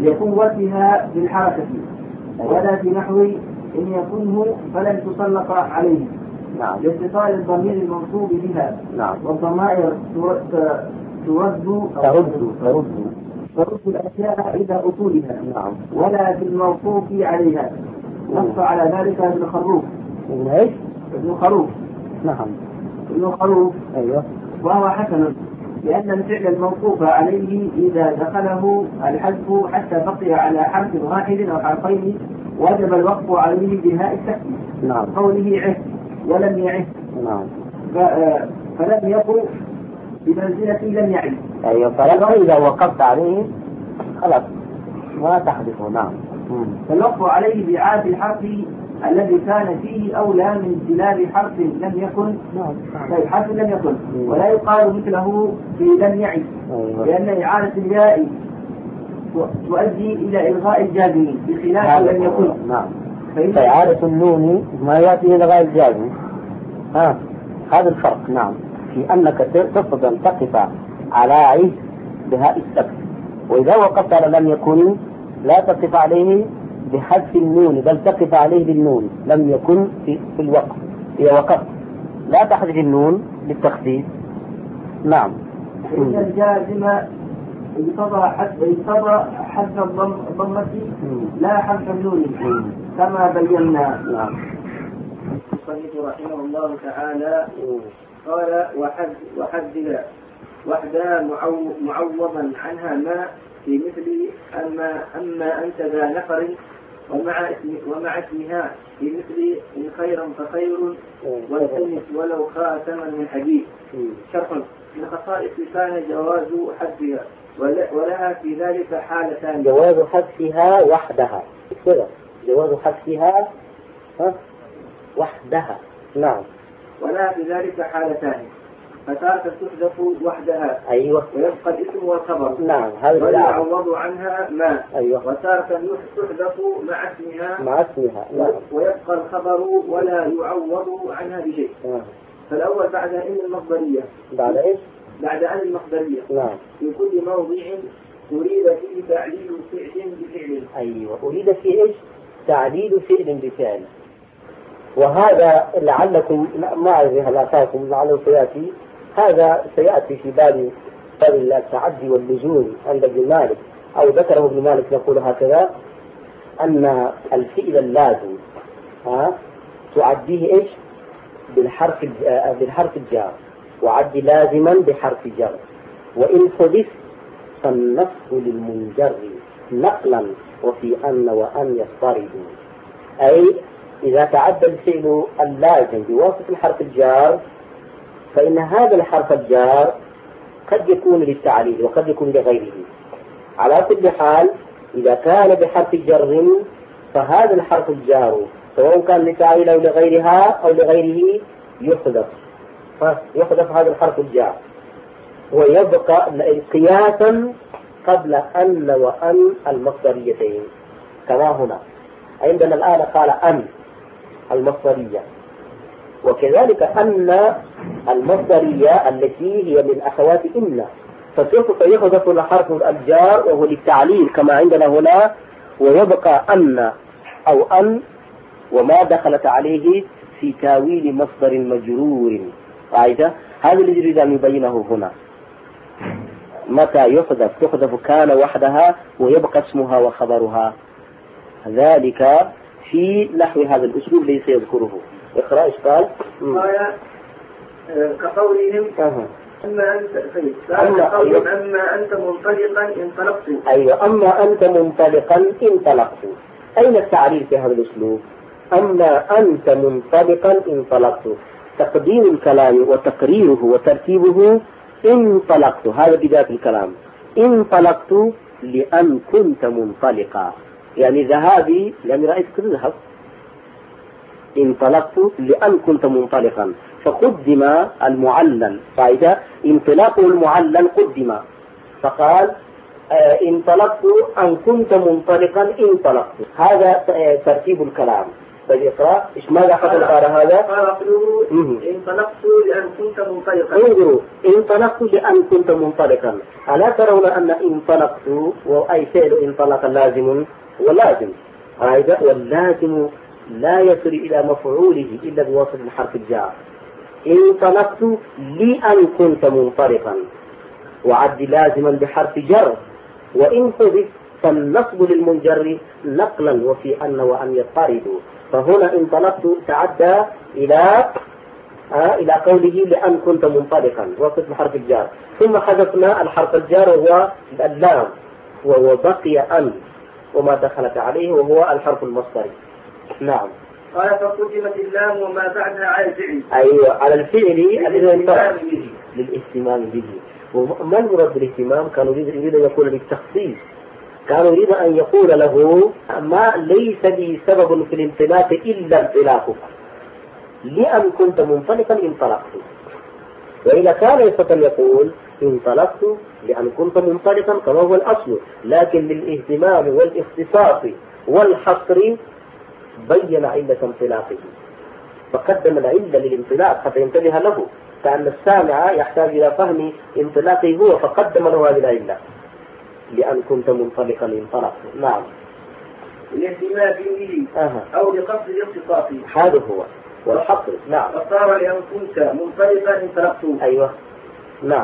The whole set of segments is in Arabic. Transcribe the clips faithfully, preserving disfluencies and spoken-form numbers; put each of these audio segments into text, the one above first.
لقوتها بالحركة، ولا في نحو إن يكنه فلن تطلق عليه. نعم. لاتصال الضمير المنصوب بها. نعم. والضمائر ترد ترد ترد ترد الأشياء إلى أصولها. نعم. ولا في الموقوف عليها. نص على ذلك ابن خروف. ابن ايش؟ ابن خروف. نعم. ابن خروف. ايوه. وهو حسن، لأن الفعل الموقوف عليه إذا دخله الحذف حتى بقي على حرف واحد أو حرفين وجب الوقف عليه بهاء التكليف. نعم. قوله عه ولم يعه. نعم. فلم يقل بمنزلة لم يعه. أيوة. فإذا وقفت عليه خلاص ما تحدثه. نعم. فالوقف عليه بإعادة الحرف الذي كان فيه أولى من استلاب حرف لم يكن. نعم. طيب حرف لم يكن ولا يقال مثله في لم يعي. أيوة. لأن إعادة الياء تؤدي إلى إلغاء الجازم بخلاف لم يكن. نعم. فإعادة النون ما يأتي إلغاء الجازم. ها هذا الفرق. نعم. في أنك تستطيع أن تقف على عيد بهاء السكت، وإذا وقفت على لم يكن لا تقف عليه بحذف النون بل تقف عليه بالنون لم يكن في, في الوقف. إذا وقفت لا تحذف النون بالتخفيف. نعم. إن الجازم يقتضى حذف الضمة لا حذف النون كما بينا. نعم. المصنف رحمه الله تعالى قال وحد وحد وحدا معوضا عنها ما في مثل أما أما أنت ذا نفر ومع اسم ومع اسمها في مثل إن خيرا فخير والتمس ولو خاتما من حديد. شرح من خصائص كان جواز حذفها ولها في ذلك حالتان. جواز حذفها وحدها كده. جواز حذفها وحدها. نعم. ولها في ذلك حالتان، فتارة تحذف وحدها. أيوة. ويبقى الاسم والخبر. نعم. ويعوض عنها ما. أيوة. وتارة تحذف مع اسمها. مع اسمها. نعم. ويبقى الخبر ولا يعوض عنها بشيء. نعم. فالأول بعد أن المصدرية. بعد إيش؟ بعد أن المصدرية. نعم. في كل موضع أريد فيه تعليل فعل بفعل. أيوة. أريد فيه إيش؟ تعليل فعل بفعل. وهذا لعلكم ما أعرف هل أتاكم لعله سيأتي، هذا سيأتي في باب باب التعدي واللزوم عند ابن مالك، أو ذكره ابن مالك يقول هكذا أن الفعل اللازم ها تعديه إيش؟ بالحرف بالحرف الجار، وعد لازما بحرف جر، وإن حذف فالنصب للمنجر نقلا وفي أن وأن يضطرد. أي إذا تعدى الفعل اللازم بواسطة الحرف الجار فإن هذا الحرف الجار قد يكون للتعليل وقد يكون لغيره. على كل حال إذا كان بحرف جر فهذا الحرف الجار سواء كان للتعليل أو لغيرها أو لغيره يحذف يحذف هذا الحرف الجار ويبقى قياسا قبل أن وأن المصدريتين كما هنا عندنا الآن قال أن المصدرية، وكذلك أن المصدرية التي هي من أخوات إن فسوف يحذف الحرف الجار وهو للتعليل كما عندنا هنا، ويبقى أن أو أن وما دخلت عليه في تاويل مصدر مجرور. قاعدة هذا الذي يريد أن يبينه هنا. متى يحذف تحذف كان وحدها ويبقى اسمها وخبرها، ذلك في نحو هذا الأسلوب ليس يذكره. اقرأ إيش قال؟ قال كقولهم أما أنت أما, أما أنت منطلقا انطلقت. أيوة. أما أنت منطلقا انطلقت. أين التعريف في هذا الأسلوب؟ أما أنت منطلقا انطلقت، تقدير الكلام وتقريره وترتيبه انطلقت، هذا بداية الكلام. انطلقت لأن كنت منطلقا، يعني ذهابي لأن رأيتك تذهب. انطلقت لأن كنت منطلقا، فقدم المعلل. فإذا انطلاقه المعلل قدم، فقال اه انطلقت أن كنت منطلقا انطلقت، هذا اه ترتيب الكلام. طيب اقرأ إيش ماذا حصل قال هذا؟ قال أقوله انطلقت لأن كنت منطلقا. انظروا انطلقت لأن كنت منطلقا. ألا ترون أن انطلقت وأي فعل انطلق لازم ولازم هذا واللازم لا يصل إلى مفعوله إلا بواسطة حرف الجار. انطلقت لأن كنت منطلقا وعد لازما بحرف جر وإن حذف فالنصب للمنجر نقلا وفي أن وأن يضطردوا. فهنا انطلقت تعدى إلى آه إلى قوله لأن كنت منطلقا وقت حرف الجار ثم حذفنا الحرف الجار وهو اللام وهو بقي أن وما دخلت عليه وهو الحرف المصدري. نعم. قال فقدمت اللام وما بعدها على الفعل. أيوة على الفعل للاهتمام به. وما المراد بالاهتمام؟ كان يريد أن يقول بالتخصيص، كان يريد أن يقول له ما ليس لي سبب في الانطلاق إلا انطلاقك لأن كنت منطلقا انطلقت. وإذا كان يستطيع يقول انطلقت لأن كنت منطلقا كما هو الأصل، لكن للاهتمام والاختصاص والحصر بين علة انطلاقه فقدم العلة للانطلاق حتى ينتبه له، كأن السامع يحتاج إلى فهم انطلاقه هو فقدم له هذه العلة لأن كنت منطلقا انطلقت. نعم. الاهتمام به أه. أو لقصد الاختصاص هذا هو والحصر. نعم. فصار لأن كنت منطلقا انطلقت. أيوة. نعم.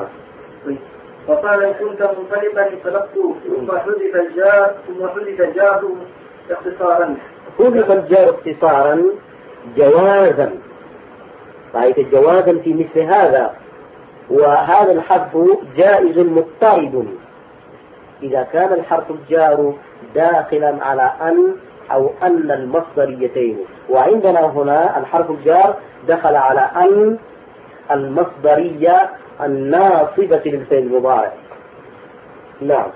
فقال إن كنت منطلقا انطلقت ثم حذف الجار ثم حذف الجار اختصارا. حذف الجار اختصارا جوازا، رأيت جوازا في مثل هذا، وهذا الحذف جائز مضطرد إذا كان الحرف الجار داخلا على أن أو أن المصدريتين، وعندنا هنا الحرف الجار دخل على أن المصدرية الناصبة للفعل المضارع. نعم.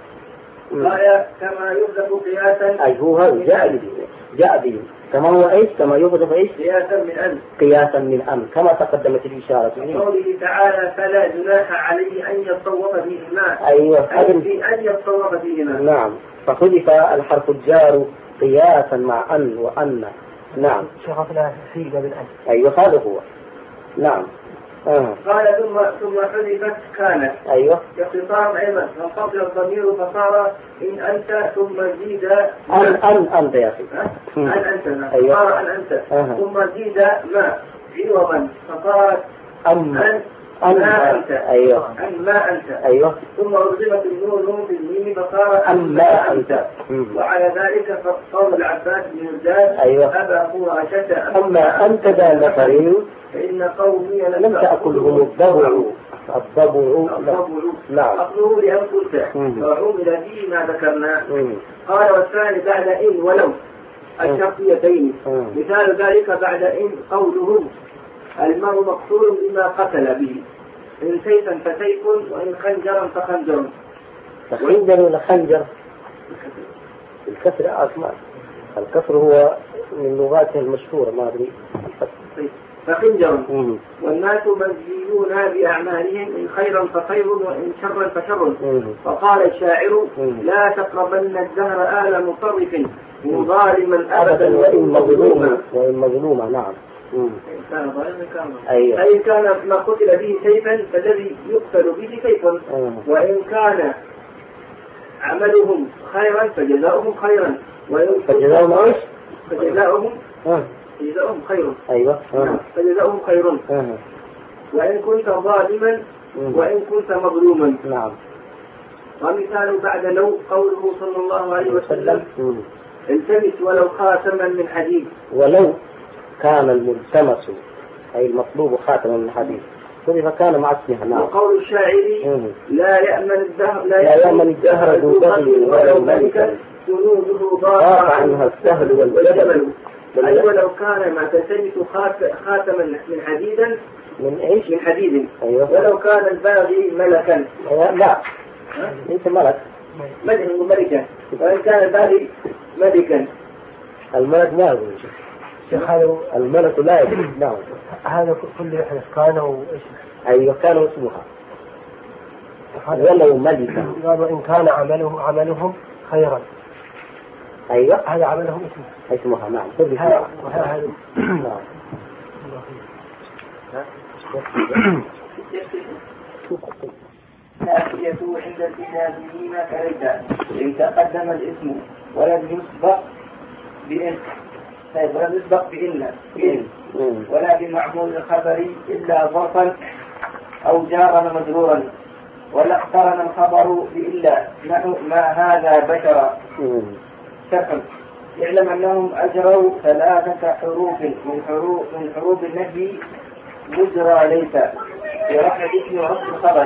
قال كما يحذف قياسا. أي هو هذا جاء به جاء به كما هو إيش كما يحذف إيش قياسا من أن قياسا من أن كما تقدمت الإشارة. قوله تعالى فلا جناح عليه أن يتصوف فيهما. أيوة أي أن يتصوف فيهما. نعم. فحذف الحرف الجار قياسا مع أن وأن. نعم. شغفنا فيه بالأن. أيوة هذا هو. نعم. آه. قال ثم ثم حذفت كانت. أيوة. اختصار أيضا فانقطع الضمير فصار إن أنت ثم زيد أن أن أنت يا أخي. أن أنت. أيوة. صار أن أنت. آه. ثم زيد ما عوضا فصارت أم أن أن ما أنت. أيوة. أن ما أنت. أيوة. ثم ألزمت النون في الميم فصارت أن ما أنت. وعلى ذلك قول العباس بن الزاد. أيوة. أبا قراشة أما أنت ذا نفر فإن قومي لم تأكلهم الضبع. الضبع. نعم. أقوله لأن قلت وعمل فيه ما ذكرنا. قال والثاني بعد إن ولو الشرطيتين مثال ذلك بعد إن قوله المرء مقتول بما قتل به إن سيفا فسيف وإن خنجرا فخنجر. خنجر ولا خنجر؟ الكسر أسماء الكسر هو من لغاته المشهورة ما أدري. فخنجر والناس مجزيون بأعمالهم إن خيرا فخير وإن شرا فشر. فقال الشاعر لا تقربن الدهر آل مطرف مظالما أبدا وإن مظلوما. وإن مظلوما. نعم. كان ظالما كان. أيوة. أي كان ما قتل به سيفا فالذي يقتل به سيف. وإن كان عملهم خيرا فجزاؤهم خيرا وإن فجزاؤهم إيش؟ فجزاؤهم آه. فجزاؤهم خير. أيوة. آه. فجزاؤهم خير. آه. وإن كنت ظالما وإن كنت مظلوما. نعم. ومثال بعد لو قوله صلى الله عليه وسلم التمس ولو خاتما من حديد. ولو كان الملتمس أي المطلوب خاتما من حديد فكان مع اسمها. نعم. وقول الشاعر لا يأمن الدهر لا يأمن الدهر ذو بغي ولو ملكا جنوده ضاق عنها السهل والجبل. أي ولو كان ما تلتمس خاتما من حديدا من ايش؟ من حديد. أيوة. ولو كان الباغي ملكا. لا ليس ملك. ملك ملكا. وإن كان الباغي ملكا. الملك ما يقول هذا الملك لا يقول. نعم. هذا كل إحنا كانوا إيش؟ أيوة كانوا اسمها ولو ملكا. قالوا إن كان عمله عملهم خيرا. أيوة هذا عملهم اسمها نعم. هذا النافية عند الكتابيين كريتا إن تقدم الاسم ولم يسبق بإن طيب ولم يسبق بإن بإن ولا بمعمول الخبر إلا ظرفا أو جارا مجرورا ولا اقترن الخبر بإلا نحو ما هذا بشرا شرحا اعلم أنهم أجروا ثلاثة حروف من حروف من حروف النفي مجرى ليس في رفع الاسم ورفع الخبر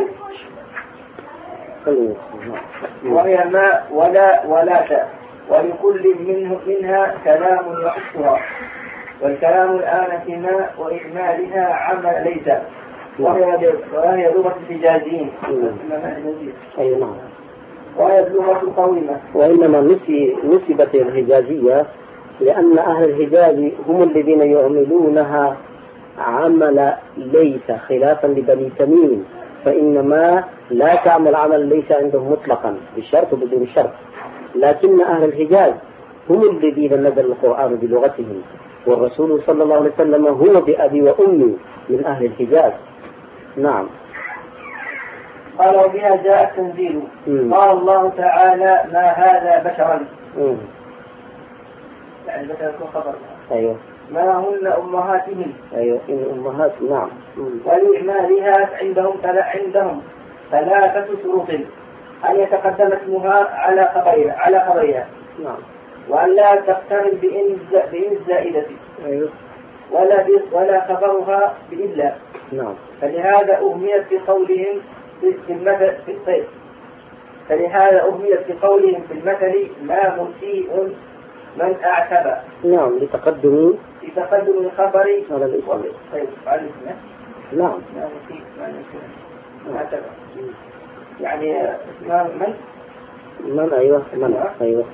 وهي ما ولا ولا تا ولكل منه منها كلام يخصها والكلام الآن في ما وإكمالها عمل ليس وهي وهي لغة الحجازيين. أي نعم. وهي اللغة قويمة. وإنما نسي نسبت الحجازية لأن أهل الحجاز هم الذين يعملونها عمل ليس خلافا لبني تميم فإنما لا تعمل عمل ليس عندهم مطلقا بالشرط وبدون الشرط لكن أهل الحجاز هم الذين نزل القرآن بلغتهم والرسول صلى الله عليه وسلم هو بأبي وأمي من أهل الحجاز. نعم. قال وبها جاء التنزيل قال الله تعالى ما هذا بشرا مم. يعني بشر يكون خبر أيوه ما هن أمهاتهم أيوه إن أمهات نعم. ولإعمالها عندهم عندهم ثلاثة شروط أن يتقدم اسمها على خبرها على خبرها نعم. وأن لا تقترن بإن بإن الزائدة أيوه ولا ولا خبرها بإلا نعم. فلهذا أهميت في قولهم في المثل في الطيب فلهذا أهميت في قولهم في المثل ما مسيء من أعتبى نعم لتقدم لتقدم الخبر على الاسم. طيب على الاسم نعم. ما مسيء من أعتبى يعني من من أيوه من أيوه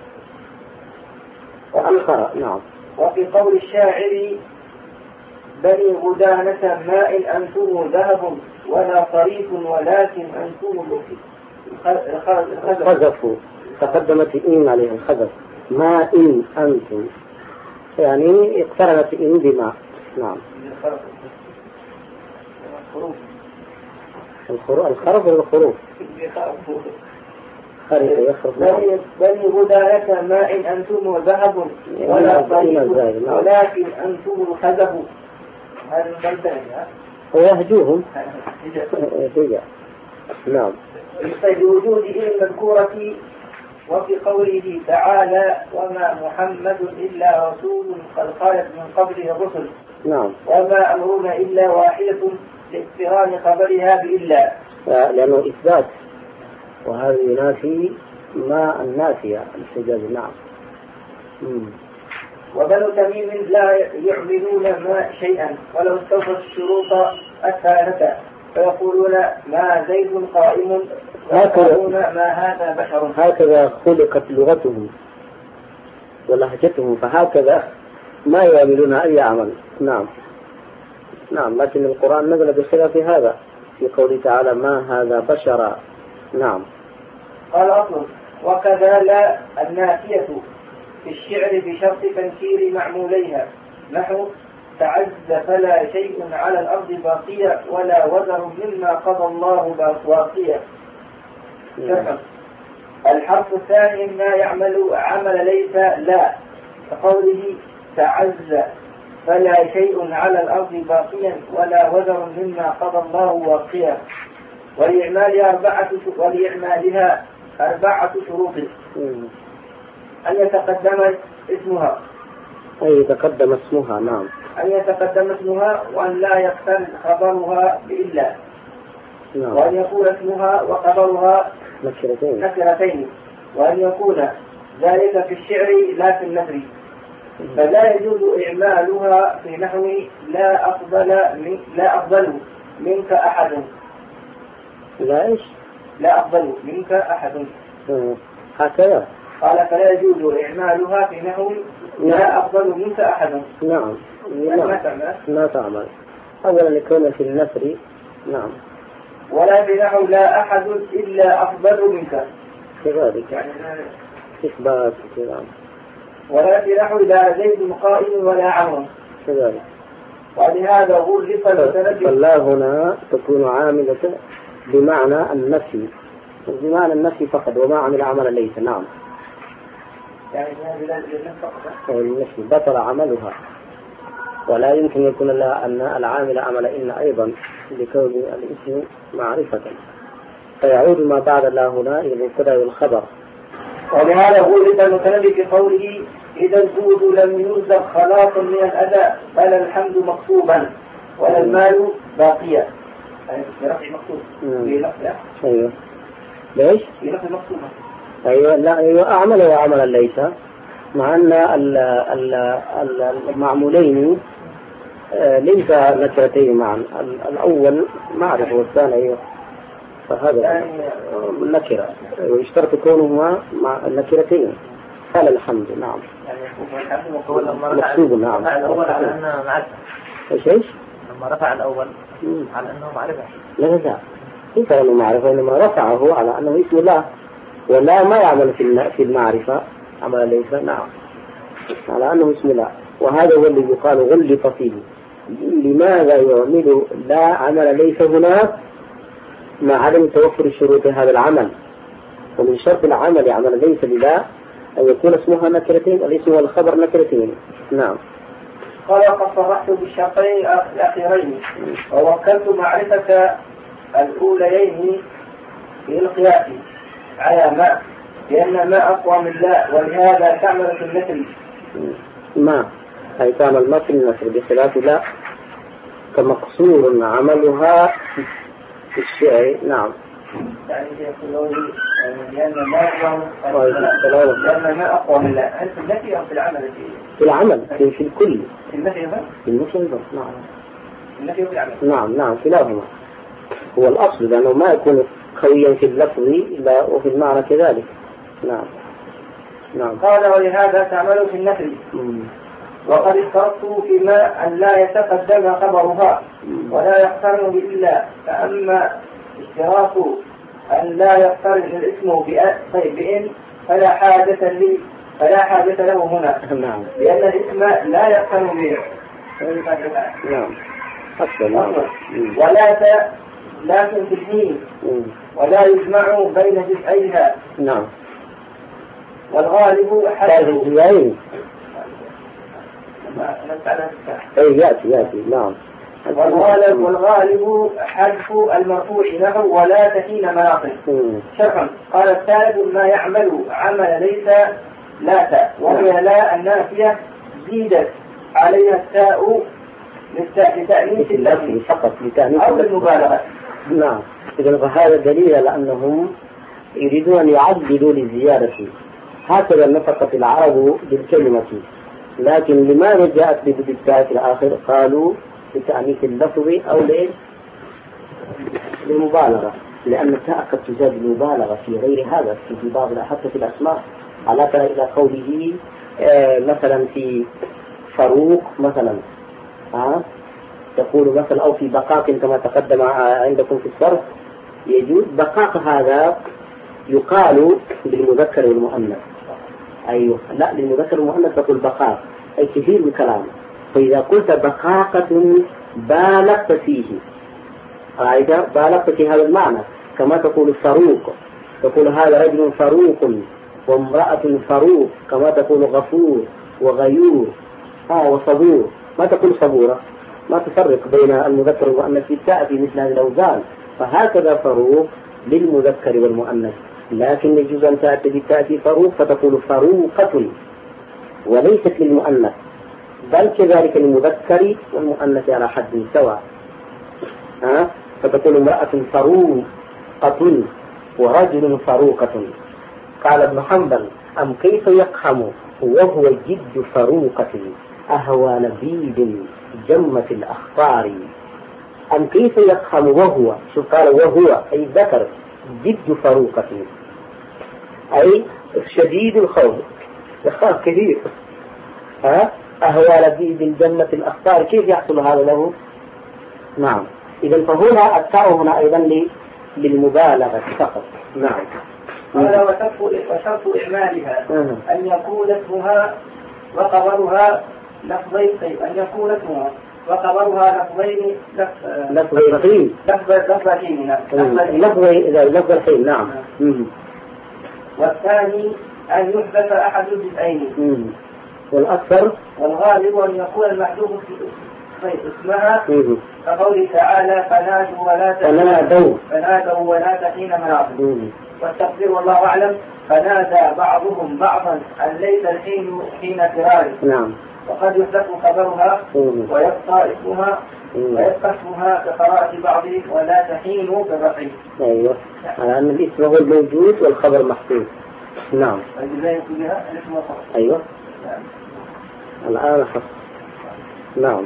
وأخر نعم. وفي قول الشاعر بني غدانة ماء أنتم ذهب ولا صريف ولكن أنتم الخزف تقدمت إن عليه الخزف ما إن أنتم يعني اقترنت إن بما نعم. الخروف الخرف ولا الخروف خرف يخرف بني غدانة ماء أنتم ذهب ولا صريف ولكن أنتم الخزف هذا البلدان ويهجوهم هجا نعم. بوجود إن المذكورة وفي قوله تعالى وما محمد إلا رسول قد خالت من قبله الرسل نعم. وما أمرنا إلا واحدة لاقتران خبرها بإلا لأنه إثبات وهذا ينافي ما النافية الحجاز نعم. مم. وبنو تميم لا يعملون ما شيئا ولو استوفوا الشروط الثالثة فيقولون ما زيد قائم ويقولون ما هذا بشر. هكذا خلقت لغتهم ولهجتهم فهكذا ما يعملون أي عمل. نعم نعم. لكن القرآن نزل بخلاف هذا في قوله تعالى ما هذا بشرا. نعم. قال أصل وكذا لا النافية في الشعر بشرط تنكير معموليها نحو تعز فلا شيء على الأرض باقية ولا وزر مما قضى الله باقية. الحرف الثاني ما يعمل عمل ليس لا كقوله تعز فلا شيء على الأرض باقيا ولا وزر مما قضى الله واقيا. ولإعمالها أربعة ولإعمالها أربعة شروط أن يتقدم اسمها أي يتقدم اسمها نعم. أن يتقدم اسمها وأن لا يقترن خبرها بإلا نعم. وأن يكون اسمها وخبرها نكرتين نكرتين وأن يكون ذلك في الشعر لا في النثر فلا يجوز إعمالها في نحو لا أفضل من لا أفضل منك أحد لا إيش لا أفضل منك أحد هكذا قال فلا يجوز إعمالها في نحو لا أفضل منك أحد. نعم يعني ما تعمل ما تعمل أولا يكون في النثر نعم ولا في نحو لا أحد إلا أفضل منك كذلك يعني إثبات نعم. ولا في نحو لا زيد قائم ولا عمرو كذلك. ولهذا غلف المتنبي. فالله هنا تكون عاملة بمعنى النفي، بمعنى النفي فقط، وما عمل عمل ليس. نعم يعني هذه فقط النفي بطل عملها، ولا يمكن يكون أن العامل عمل إن أيضا لكون الاسم معرفة، فيعود ما بعد الله هنا إلى المبتدأ والخبر. ولهذا غلف المتنبي في قوله إذا الجود لم يرزق خلاص من الأذى فلا الحمد مكتوبا ولا المال باقيا. يعني في رفع مكتوب في لفظ. أيوه ليش؟ في لفظ مكتوبة. أيوه لا أيوه أعمل وعمل ليس، مع أن المعمولين ليس نكرتين معا، الأول معرفة والثاني أيوه، فهذا يعني نكرة ويشترط كونهما مع النكرتين. قال الحمد. نعم مكتوب. نعم الأول على أنه معرفة. إيش إيش؟ لما رفع الأول على أنه معرفة. لا لا كيف أنه معرفة؟ إنما رفعه على أنه اسم الله، ولا ما يعمل في المعرفة عمل ليس. نعم على أنه اسم الله، وهذا هو الذي يقال غلط فيه. لماذا يعمل لا عمل ليس هنا مع عدم توفر شروط هذا العمل؟ ومن شرط العمل عمل ليس لله أن يكون اسمها نكرتين، الاسم والخبر نكرتين. نعم قال قد صرحت بالشرطين الأخيرين ووكلت معرفة الأوليين في القياس على ما، لأن ما أقوى من لا، ولهذا تعمل في المثل ما أي تعمل مثل النثر بخلاف لا، كمقصور عملها في الشعر. نعم يعني لأن ما أقوى لأن ما أقوى من لا. هل في النفي أو في العمل؟ في العمل في, في الكل. في النفي أيضا؟ في النفي أيضا. نعم في النفي وفي العمل. نعم نعم كلاهما هو الأصل، لأنه ما يكون قويا في اللفظ إلا وفي المعنى كذلك. نعم نعم. قال ولهذا تعمل في النفي، وقد اشترطوا فيما أن لا يتقدم خبرها ولا يقترن بإلا، فأما اشتراط أن لا يقترن الاسم بإن فلا حاجة لي فلا حاجة له هنا. نعم. لأن الاسم لا يقترن به. نعم أصلا. ولا ت... لكن في الدين ولا يجمع بين جزئيها. نعم. والغالب حذف الجزئين. أي يأتي يأتي. نعم. والغالب والغالب حذف المرفوع له ولا تكين مناطق. شرحا قال الثالث ما يعمل عمل ليس لا تاء، وهي لا النافية زيدت عليها التاء لتأنيث اللفظ فقط لتأنيث أو المبالغة. نعم. إذا فهذا دليل على أنهم يريدون أن يعدلوا للزيادة، هكذا نطقت العرب بالكلمة، لكن لماذا جاءت بالتاء في الآخر؟ قالوا لتأنيث اللفظ أو ليه؟ للمبالغة، لأن التاء قد تزاد المبالغة في غير هذا، في بعض حتى في الأسماء. على ترى إلى قوله آه مثلا في فاروق مثلا، ها تقول مثلا أو في دقاق كما تقدم عندكم في الصرف، يجوز دقاق هذا يقال بالمذكر والمؤنث. أيوه لا للمذكر والمؤنث تقول دقاق أي كثير من كلام، فإذا قلت دقاقة بالغت فيه، هذا بالغت في هذا المعنى. كما تقول فاروق تقول هذا رجل فاروق وامرأة فاروق، كما تقول غفور وغيور ها وصبور، ما تقول صبورة، ما تفرق بين المذكر والمؤنث في التاء في مثل هذه الأوزان. فهكذا فاروق للمذكر والمؤنث، لكن يجوز أن تأتي بالتاء في فاروق فتقول فاروقة وليست للمؤنث، بل كذلك للمذكر والمؤنث على حد سواء. ها فتقول امرأة فاروقة ورجل فاروقة. قال ابن حنبل أم كيف يقحم وهو جد فاروقة أهوى لبيد جمة الأخطار. أم كيف يقحم وهو، شو قال وهو أي ذكر جد فاروقة أي شديد الخوف، يخاف كثير. ها أهوى لبيد جمة الأخطار، كيف يحصل هذا له؟ نعم. إذا فهنا التاء هنا أيضا للمبالغة فقط. نعم. قال وشرط إعمالها أن يكون اسمها وخبرها لفظين أن يكون اسمها وخبرها لفظين لفظين لفظين لفظ الحين نعم. والثاني أن يحدث أحد الجزئين. والأكثر والغالب أن يكون المحذوف اسمها كقوله تعالى فنادوا ولا تنادوا فنادوا ولا تحين مناصب. والتقدير والله أعلم فنادى بعضهم بعضا أن ليس الحين حين فرار. نعم. وقد يحدث خبرها ويبقى اسمها ويبقى اسمها كقراءة بعضهم ولا تحين كالرفع. أيوه على أن الاسم هو الموجود والخبر محذوف. نعم. أيوه الآن حصل. نعم.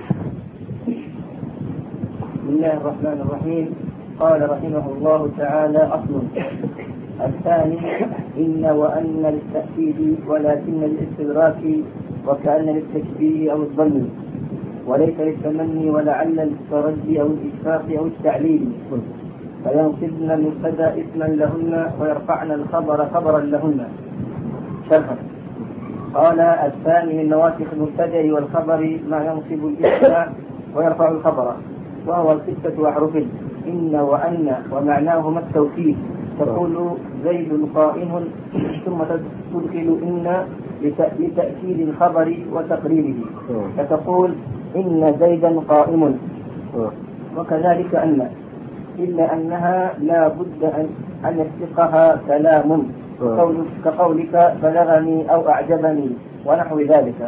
بسم الله الرحمن الرحيم. قال رحمه الله تعالى أصل الثاني إن وأن للتأكيد ولكن للاستدراك وكأن للتشبيه أو الظن وليس للتمني ولعل للترجي أو الإشفاق أو التعليل فينصبن المبتدا اسما لهن ويرفعن الخبر خبرا لهن. شرحا. قال الثاني من نواسخ المبتدا والخبر ما ينصب الاسم ويرفع الخبر وهو ستة أحرف إن وأن ومعناهما التوكيد. تقول زيد قائم ثم تدخل إن لتأكيد الخبر وتقريره فتقول إن زيدا قائم. وكذلك أن إلا أنها لا بد أن أن يسبقها كلام كقولك بلغني أو أعجبني ونحو ذلك.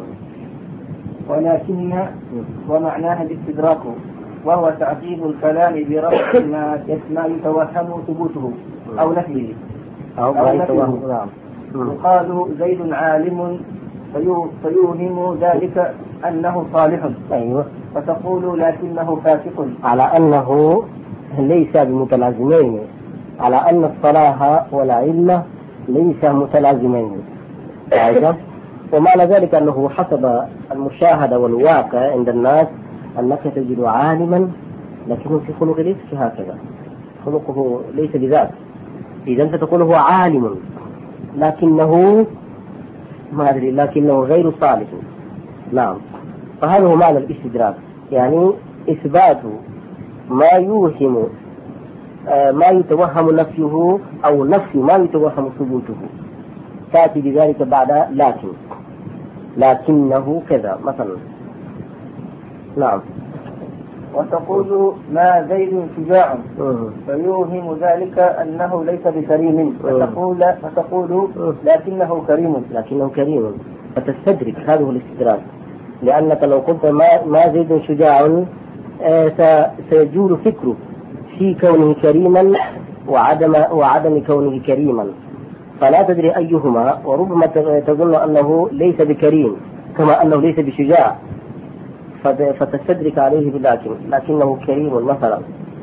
ولكن ومعناها الاستدراك وهو تعقيب الكلام برفع ما يتوهم ثبوته أو نفيه أو نفيه. يقال زيد عالم فيوهم ذلك أنه صالح. أيوة. فتقول لكنه فاسق على أنه ليس بمتلازمين على أن الصلاح والعلم ليس متلازمين. ومعنى ذلك أنه حسب المشاهدة والواقع عند الناس أنك تجد عالما لكنه في خلقه ليس هكذا، خلقه ليس بذات. إذا أنت تقول هو عالم لكنه ما أدري لكنه غير صالح. نعم. فهذا هو معنى الاستدراك، يعني إثبات ما يوهم آه ما يتوهم نفيه أو نفي ما يتوهم ثبوته. تأتي بذلك بعد لكن لكنه كذا مثلا. نعم. وتقول ما زيد شجاع فيوهم ذلك أنه ليس بكريم فتقول فتقول لكنه كريم لكنه كريم فتستدرك. هذا هو الاستدراك، لأنك لو قلت ما ما زيد شجاع آه سيجول فكره في كونه كريما وعدم وعدم كونه كريما، فلا تدري أيهما، وربما تظن أنه ليس بكريم كما أنه ليس بشجاع فتستدرك عليه بلكن لكنه كريم مثلا.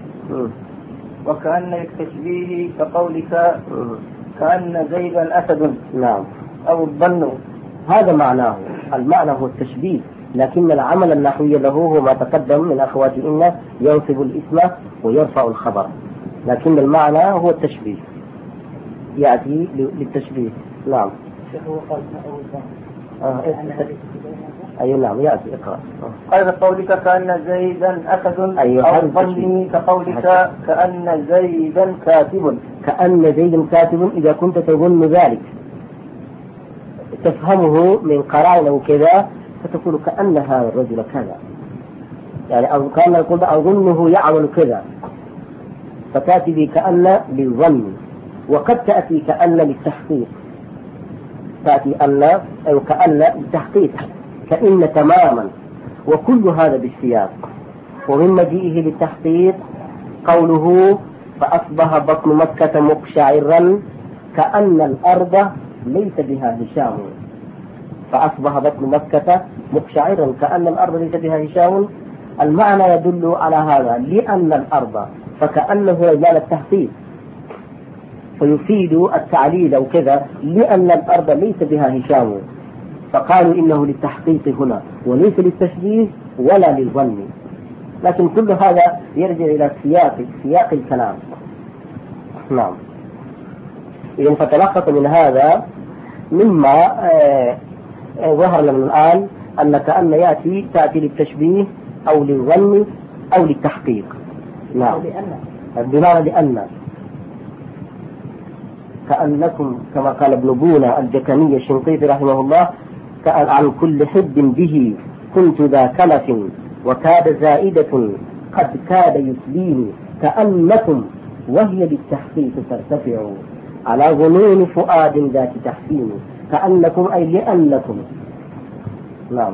وكأن التشبيه كقولك كأن زيدا أسد. نعم. أو الظن. هذا معناه، المعنى هو التشبيه، لكن العمل النحوي له هو ما تقدم من أخوات إن ينصب الاسم ويرفع الخبر، لكن المعنى هو التشبيه يأتي للتشبيه. نعم. آه. أي نعم يأتي اقرأ. قال قولك كأن زيدا أسد. أيوة. أو ظني كقولك كأن زيدا كاتب. كأن زيدا كاتب إذا كنت تظن ذلك تفهمه من قرائن وكذا فتقول كأن هذا الرجل كذا، يعني أو كان يقول أظنه يعمل كذا فتأتي بكأن للظن، وقد تأتي كأن للتحقيق، تأتي أن أو كأن للتحقيق كأن تماما، وكل هذا بالسياق. ومن مجيئه للتحقيق قوله فأصبح بطن مكة مقشعرا كأن الأرض ليس بها هشام. فأصبح بطن مكة مقشعرا كأن الأرض ليس بها هشام، المعنى يدل على هذا، لأن الأرض فكأنه معنى التحقيق فيفيد التعليل أو كذا، لأن الأرض ليس بها هشام، فقالوا إنه للتحقيق هنا وليس للتشبيه ولا للظن. لكن كل هذا يرجع إلى سياق سياق الكلام. نعم. إذن فتلخص من هذا مما ظهر لنا الآن أن كأن يأتي تأتي للتشبيه أو للظن أو للتحقيق. نعم، بمعنى لأن، كأنكم كما قال ابن بونا الجكني الشنقيطي رحمه الله: كأن عن كل حب به كنت ذا كلف وكاد زائدة قد كاد يسليني، كأنكم وهي بالتحقيق ترتفع على ظنون فؤاد ذات تحسين، كأنكم أي لأنكم. نعم.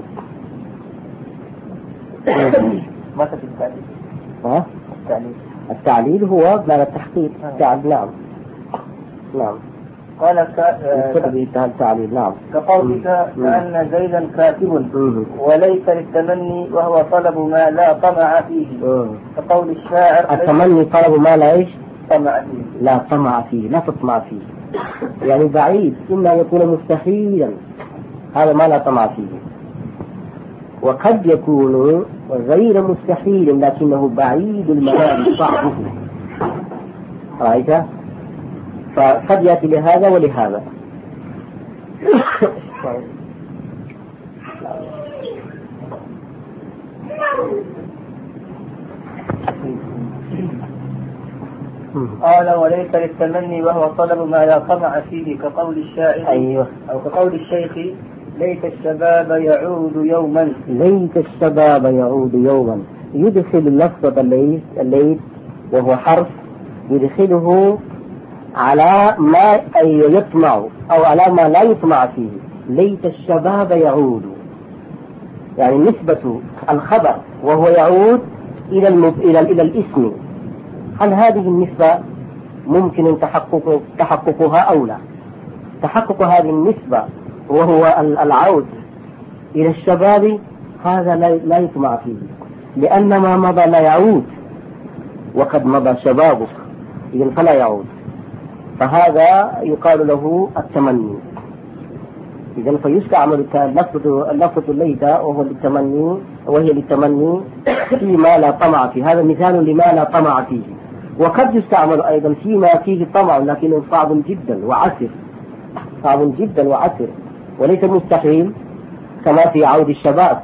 ما في التعليل؟ ها؟ التعليل التعليل هو بمعنى التحقيق. تعليل. نعم نعم. قال ك... التعليل. نعم. كقولك كأن زيدا كاتب وليس للتمني وهو طلب ما لا طمع فيه. كقول الشاعر التمني طلب ما لا ايش؟ طمع فيه. لا طمع فيه، لا تطمع فيه، يعني بعيد، إما يكون مستحيلا، هذا ما لا طمع فيه، وقد يكون غير مستحيل لكنه بعيد المنام صعبه. رأيت؟ فقد يأتي لهذا ولهذا. قال وليس للتمني وهو طلب ما لا طمع فيه، كقول الشاعر. أيوه. أو كقول الشيخ: ليت الشباب يعود يوما. ليت الشباب يعود يوما، يدخل اللفظة الليت الليت وهو حرف يدخله على ما يطمع أو على ما لا يطمع فيه. ليت الشباب يعود، يعني نسبة الخبر وهو يعود إلى المب... إلى إلى الاسم. هل هذه النسبة ممكن تحقق تحققها أو لا؟ تحقق هذه النسبة وهو العود إلى الشباب هذا لا يطمع فيه، لأن ما مضى لا يعود، وقد مضى شبابك إذن فلا يعود، فهذا يقال له التمني. إذن فيستعمل اللفظة الليت وهو للتمني وهي للتمني فيما لا طمع فيه. هذا مثال لما لا طمع فيه. وقد يستعمل أيضا فيما فيه طمع لكنه صعب جدا وعسر، صعب جدا وعسر، وليس مستحيل، كما في عود الشباب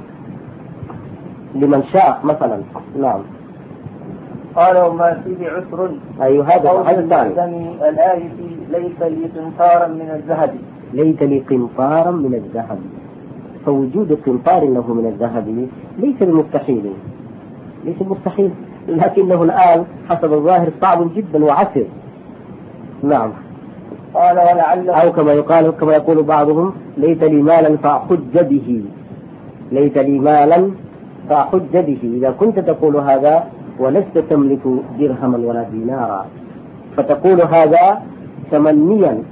لمن شاء مثلا. نعم. قال وما فيه عسر. أيوه هذا هذا الآية: ليس لي قنطارا من الذهب. ليس لي قنطارا من الذهب، فوجود قنطار له من الذهب ليس بمستحيل، ليس مستحيل، لكنه الآن حسب الظاهر صعب جدا وعسر. نعم. قال ولعل، أو كما يقال كما يقول بعضهم: ليت لي مالا فأحج به. ليت لي مالا فأحج به، إذا كنت تقول هذا ولست تملك درهما ولا دينارا، فتقول هذا تمنيا،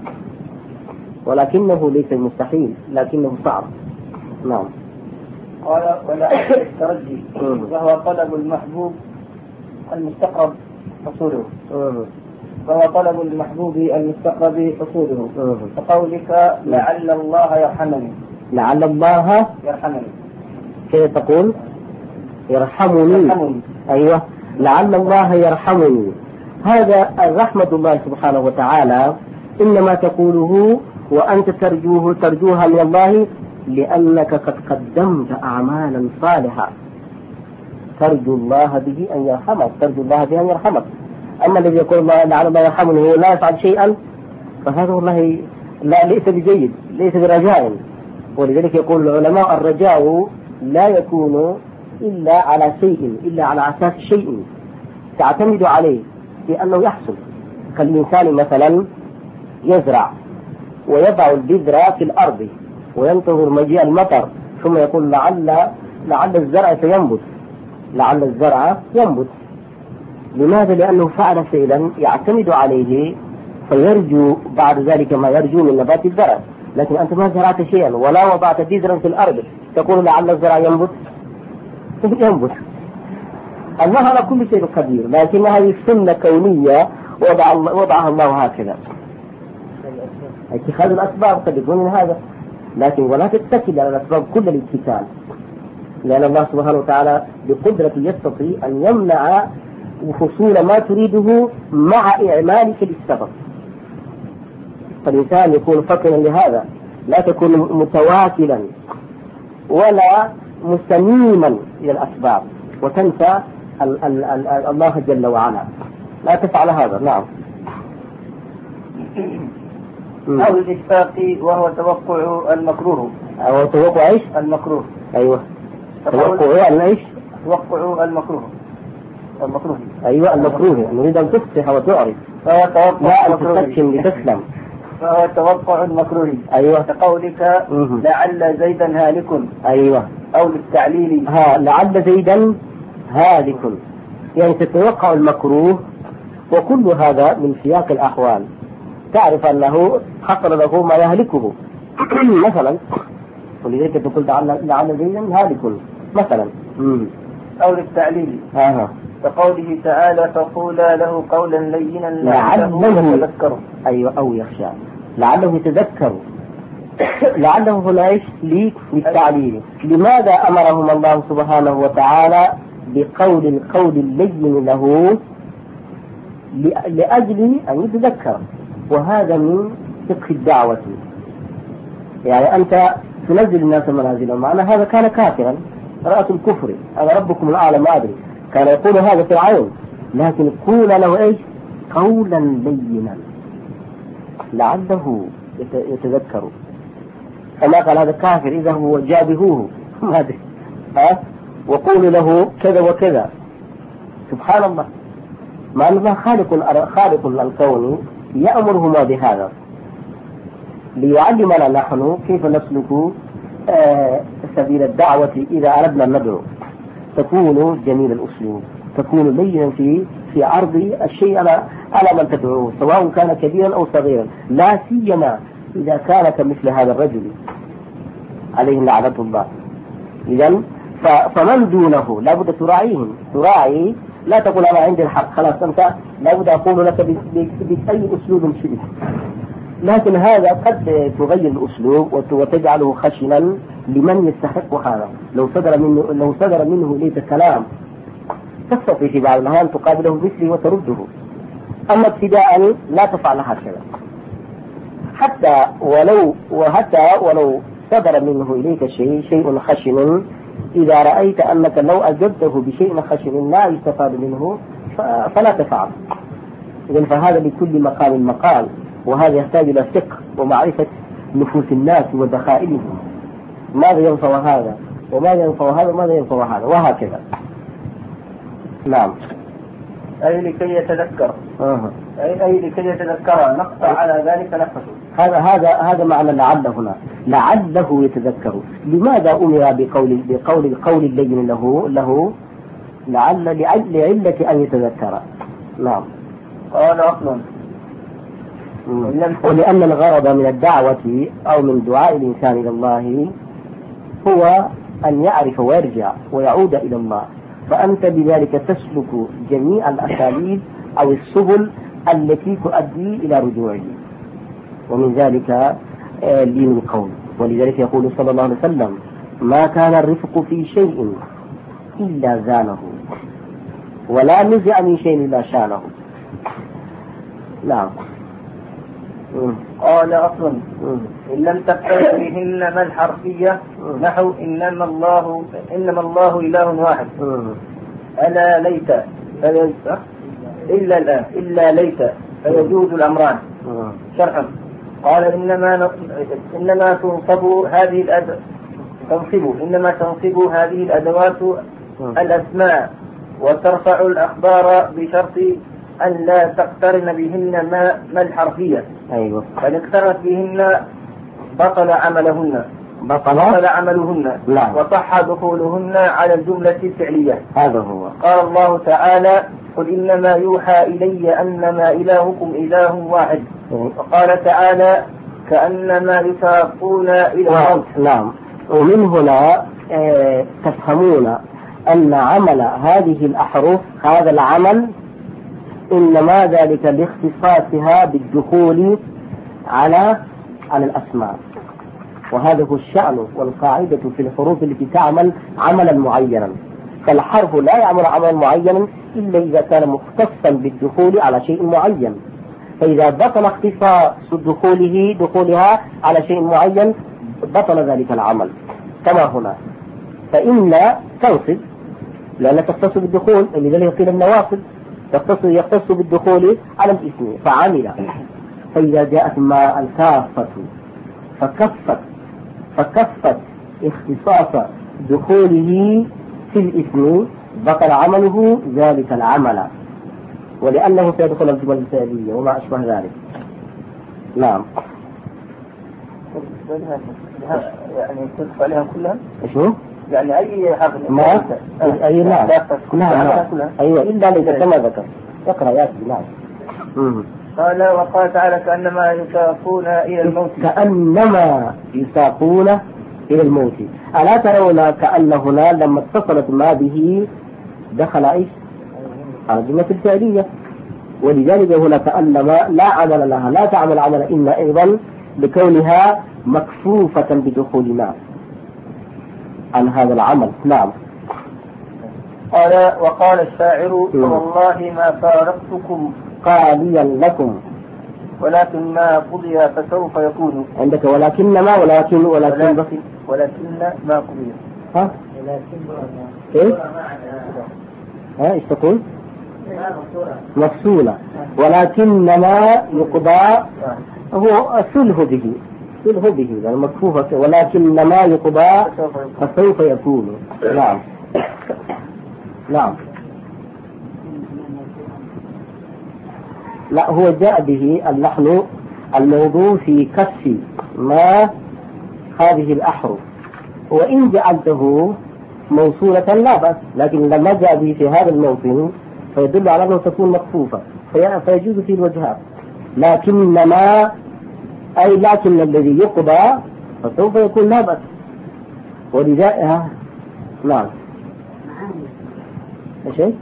ولكنه ليس مستحيل لكنه صعب. نعم. قال ولعل الترجي وهو طلب المحبوب المستقرب حصوله. فهو طلب المحبوب المستقرب حصوله، كقولك لعل الله يرحمني. لعل الله يرحمني، كيف تقول؟ يرحمني. يرحمني. أيوة، لعل الله يرحمني. هذا الرحمة الله سبحانه وتعالى إنما تقوله وأنت ترجوه ترجوها من الله لأنك قد قدمت أعمالا صالحة ترجو الله به أن يرحمك، ترجو الله به أن يرحمك. أما الذي يقول الله لعل الله يرحمني وهو لا يفعل شيئا فهذا والله لا ليس بجيد، ليس برجاء. ولذلك يقول العلماء: الرجاء لا يكون إلا على شيء، إلا على أساس شيء تعتمد عليه بأنه يحصل. كالإنسان مثلا يزرع ويضع البذرة في الأرض وينتظر مجيء المطر، ثم يقول لعل لعل الزرع سينبت، لعل الزرع ينبت. لماذا؟ لأنه فعل فعلا يعتمد عليه فيرجو بعد ذلك ما يرجو من نبات الزرع. لكن أنت ما زرعت شيئا ولا وضعت بذرا في الأرض تقول لعل الزرع ينبت، ينبت. الله على كل شيء قدير، لكن هذه سنة كونية وضع وضعها الله هكذا. اتخاذ الأسباب قد يكون من هذا، لكن ولا تتكل على الأسباب كل الاتكال، لأن الله سبحانه وتعالى بقدرته يستطيع أن يمنع حصول ما تريده مع إعمالك للسبب. فالإنسان يكون فطنا لهذا، لا تكون متواكلا ولا مستميما إلى الأسباب وتنسى ال ال ال الله جل وعلا، لا تفعل هذا. نعم. أو الإشفاق وهو توقع المكروه. أو توقع إيش؟ المكروه. أيوة. توقع الإيش؟ توقع المكروه. المكروه. أيوة المكروه، نريد أن تفتح وتعرف. فهو توقع المكروه. لتسلم. فهو توقع المكروه. أيوة. كقولك لعل زيدا هالك. أيوة. أو للتعليل. ها لعل زيدا هالك، يعني تتوقع المكروه، وكل هذا من سياق الأحوال، تعرف أنه حصل له ما يهلكه مثلا، ولذلك تقول لعل زيدا هالك مثلا. مم. أو للتعليل. آه. كقوله تعالى فقولا له قولا لينا لعله يتذكر. أيوة أو يخشى، لعله يتذكر. لعله هنا ايش؟ للتعليل. لماذا أمرهم الله سبحانه وتعالى بقول القول اللين له؟ لأجل أن يتذكر، وهذا من فقه الدعوة. يعني أنت تنزل الناس منازلهم، معنى هذا كان كافرا رأس الكفر، أنا ربكم الأعلى ما أدري، كان يقول هذا فرعون، لكن قول له إيش؟ قولا لينا لعله يتذكر. فما قال هذا كافر إذا هو جابهوه ما أدري، ها وقول له كذا وكذا. سبحان الله، مع أن الله خالق خالق الكون يأمرهما بهذا ليعلمنا نحن كيف نسلك آه سبيل الدعوة إذا أردنا أن ندعو. تكون جميل الأسلوب، تكون لينا في في عرض الشيء على على من تدعوه، سواء كان كبيرا أو صغيرا، لا سيما إذا كان كمثل هذا الرجل عليه لعنة الله. إذن فمن دونه لابد تراعيهم، تراعي، لا تقول أنا عندي الحق خلاص أنت لابد أقول لك بأي أسلوب شئت، لكن هذا قد تغير الأسلوب وتجعله خشنا لمن يستحق هذا. لو صدر منه لو صدر منه إليك كلام تستطيع في بعض الأحيان تقابله مثله وترده، أما ابتداء لا تفعل هكذا. حتى ولو وحتى ولو صدر منه إليك شيء شيء خشن، إذا رأيت أنك لو أجبته بشيء خشن لا يستفاد منه فلا تفعل. إذن فهذا لكل مقام مقال، وهذا يحتاج إلى فقه ومعرفة نفوس الناس ودخائلهم، ماذا ينفع هذا وماذا ينفع هذا وماذا ينفع هذا، وهكذا. نعم. أي لكي يتذكر. آه. أي, أي لكي يتذكر، نقطع على ذلك نفسه. هذا هذا هذا معنى لعل هنا، لعله يتذكر. لماذا أمر بقول بقول القول اللين له له لعل لعلة أن يتذكر. نعم. قال أصلا ولأن الغرض من الدعوة أو من دعاء الإنسان إلى الله هو أن يعرف ويرجع ويعود إلى الله، فأنت بذلك تسلك جميع الأساليب أو السبل التي تؤدي إلى رجوعه، ومن ذلك لين القول. ولذلك يقول صلى الله عليه وسلم ما كان الرفق في شيء إلا زانه، ولا نزع من شيء إلا شانه. نعم. قال أصلا إن لم تقترف بهن ما الحرفية نحو إنما الله إنما الله إله واحد، ألا ليت إلا الآن إلا ليت فيجوز الأمران. شرحا قال إنما إنما تنصب هذه الأد تنصب إنما تنصب هذه الأدوات الأسماء وترفع الأخبار بشرط أن لا تقترن بهن ما ما الحرفية. أيوة. فإن اقترنت بهن بطل عملهن بطل, بطل عملهن لا. وصح دخولهن على الجملة الفعلية. هذا هو. قال الله تعالى قل إنما يوحى إلي أنما إلهكم إله واحد. وقال تعالى كأنما يساقون إلى الموت. نعم. ومن هنا اه تفهمون أن عمل هذه الأحرف هذا العمل إنما ذلك لاختصاصها بالدخول على على الأسماء، وهذا هو الشأن والقاعدة في الحروف التي تعمل عملا معينا. فالحرف لا يعمل عملا معينا إلا إذا كان مختصا بالدخول على شيء معين. فإذا بطل اختصاص دخوله دخولها على شيء معين بطل ذلك العمل كما هنا. فإن تنصب لأنها تختص بالدخول، لذلك قيل النواصب يختص يختص بالدخول على الاسم فعمل. فإذا جاءت ما الكافة فكفت فكفت اختصاص دخوله في الاسم بطل عمله ذلك العمل، ولأنه سيدخل الجمل الفعلية وما أشبه ذلك. نعم. يعني تدخل عليها كلها؟ شو؟ يعني أي حرف ما أي نعم نعم أيوة إلا ليس كما ذكر اقرأ يا سيدي. نعم. قال وقال تعالى كأنما يساقون إلى الموت كأنما يساقون إلى الموت. ألا ترون كأن هنا لما اتصلت ما به دخل إيش؟ الجملة الفعلية، ولذلك هنا كأنما لا عمل لها لا تعمل عمل إن أيضا لكونها مكفوفة بدخول ما عن هذا العمل. نعم. قال وقال الشاعر والله ما فارقتكم قاليا لكم ولكن ما قضي فسوف يكون. عندك ولكن ما ولكن ولكن بقي ولكن ما قضي. ها؟ ايه؟ ها ايش تقول؟ مفصولة. ولكن ما يقضى هو سله به سله به يعني مكفوفة ولكن ما يقضى فسوف يكون. نعم. نعم. لا هو جاء به اللحن الموضوع في كف ما هذه الأحرف، وإن جعلته موصولة لا بأس، لكن لما جاء به في هذا الموطن فيدل على أنه تكون مكفوفة فيجوز فيه الوجهات. لكن ما أي لكن الذي يقضى فسوف يكون لا بأس ولذلك. نعم. ايش هي؟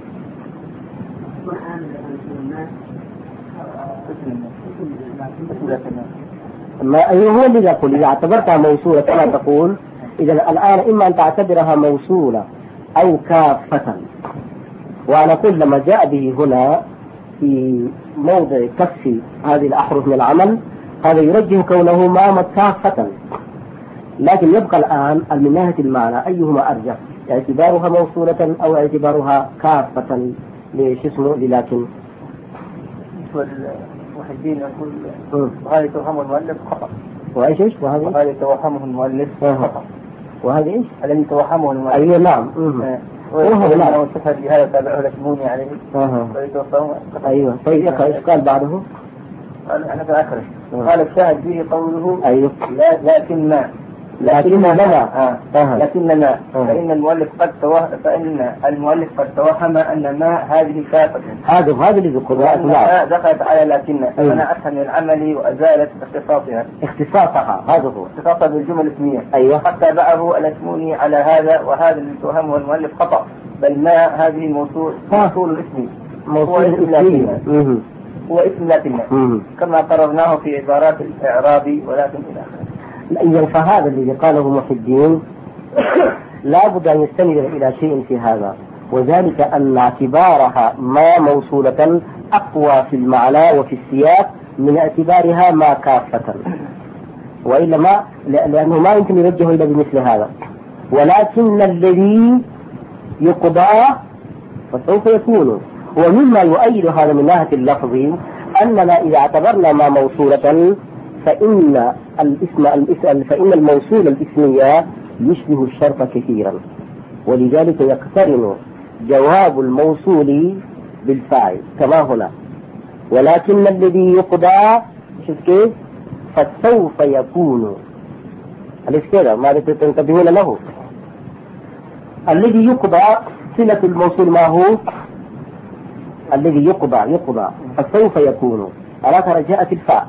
ما أيوه هو اللي يقول إذا اعتبرتها موصولة كما تقول إذا الآن إما أن تعتبرها موصولة أو كافة. وأنا أقول لما جاء به هنا في موضع كف هذه الأحرف من العمل هذا يرجح كونه ما كافة، لكن يبقى الآن من ناحية المعنى أيهما أرجح اعتبارها موصولة أو اعتبارها كافة ليش اسمه لكن الدين يقول وهذه توهمه المؤلف خطأ. وإيش إيش وهذه؟ وهذه توهمه المؤلف خطأ. وهذه إيش؟ الذي توهمه المؤلف. أيوة نعم. وهو لا وصفة بهذا تابعه لكموني عليه. أيوة. طيب يقرأ إيش قال بعده؟ قال أنا في آخره. قال الشاهد به قوله أيوة. لا لكن ما لكن لنا آه. لكننا آه. فإن المؤلف قد توهم فإن المؤلف قد توهم أن ما هذه كافة هذا هذا اللي بقراءة ما دخلت على لكن فمنعتها من العمل وأزالت اختصاصها اختصاصها هذا هو اختصاصها بالجمل الاسمية. أيوة. حتى باعه الأسموني على هذا وهذا اللي توهمه المؤلف خطأ بل ما هذه موصول موصول الاسم موصول الاسم هو اسم لكن كما قررناه في عبارات الإعراب ولكن إلى آخره. إذا فهذا الذي قاله محي الدين لا بد أن يستند إلى شيء في هذا، وذلك أن اعتبارها ما موصولة أقوى في المعنى وفي السياق من اعتبارها ما كافة، وإلا ما لأنه ما يمكن يوجه إلا بمثل هذا. ولكن الذي يقضى فسوف يكون. ومما يؤيد هذا من ناحية اللفظ أننا إذا اعتبرنا ما موصولة فإن الاسم الاسم فإن الموصول الاسمية يشبه الشرط كثيرا، ولذلك يقترن جواب الموصول بالفاعل كما هنا. ولكن الذي يقضى شوف كيف فسوف يكون أليس كذا؟ ماذا تنتبهون له؟ الذي يقضى صلة الموصول ما هو؟ الذي يقضى يقضى فسوف يكون. ألا ترى جاءت الفاء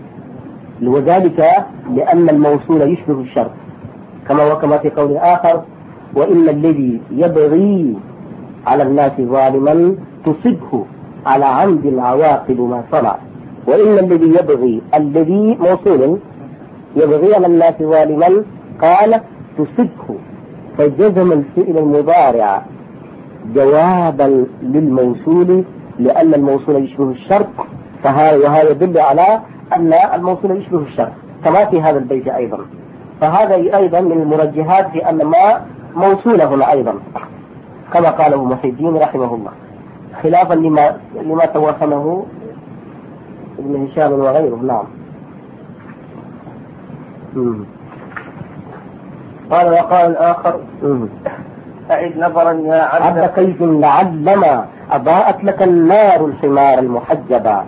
وذلك لأن الموصول يشبه الشرط كما وكما في قول آخر وإن الذي يبغي على الناس ظالما تصبه على عمد عواقب ما صنع. وإن الذي يبغي الذي موصول يبغي على الناس ظالما قال تصبه فجزم الفعل المضارع جوابا للموصول لأن الموصول يشبه الشرط فهذا وهذا يدل على أن الموصول يشبه الشرط كما في هذا البيت أيضا. فهذا أيضا من المرجحات في أن ما موصوله هنا أيضا كما قاله محي الدين رحمه الله، خلافا لما لما توهمه ابن هشام وغيره. نعم. مم. قال وقال الآخر أعد نظرا يا عبد عبد كيف لعلما أضاءت لك النار الحمار المحجبة.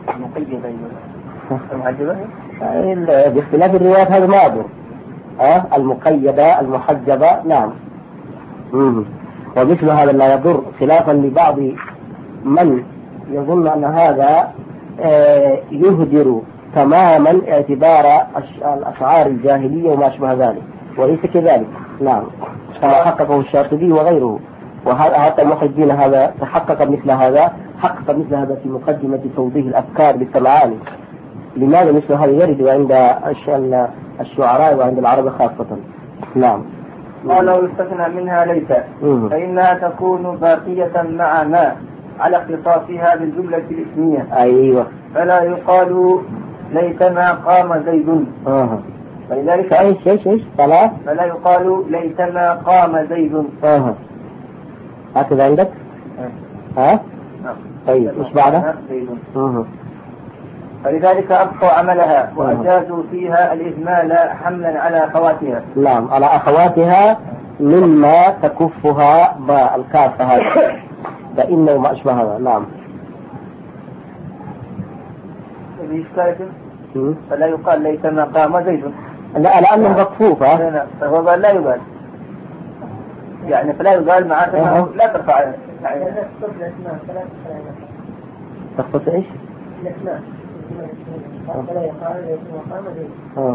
المحجبة باختلاف الروايات هذا ماضر أه؟ المقيدة المحجبة. نعم. مم. ومثل هذا لا يضر، خلافا لبعض من يظن أن هذا آه يهدر تماما اعتبار الأشعار الجاهلية وما شبه ذلك، وليس كذلك. نعم. كما حققه الشاطبي وغيره، وحتى محي الدين هذا تحقق مثل هذا، حقق مثل هذا في مقدمة توضيح الأفكار بالسمعاني. لماذا مثل هذا يرد عند الشعراء وعند العرب خاصة؟ نعم. ولو استثنى منها ليس فإنها تكون باقية مع ما على اختصاصها بالجملة الاسمية. أيوة. فلا يقال ليتما قام زيد. آه. فلذلك ايش ايش ايش فلا فلا يقال ليتما قام زيد. آه. هكذا عندك؟ ها؟ آه؟ طيب ايش بعده؟ آه. فلذلك أبقوا عملها وأجازوا فيها الإهمال حملا على أخواتها. نعم، على أخواتها مما تكفها باء الكافة هذا فإنه وما أشبه هذا. نعم. فلا يقال ليتما قام زيد. لا، لأنه مكفوفة. لا فهو قال لا يقال، يعني فلا يقال معناته أه. لا ترفع يعني تخصص إيش؟ الاسماء. فلا يقال ليتما قام زيد.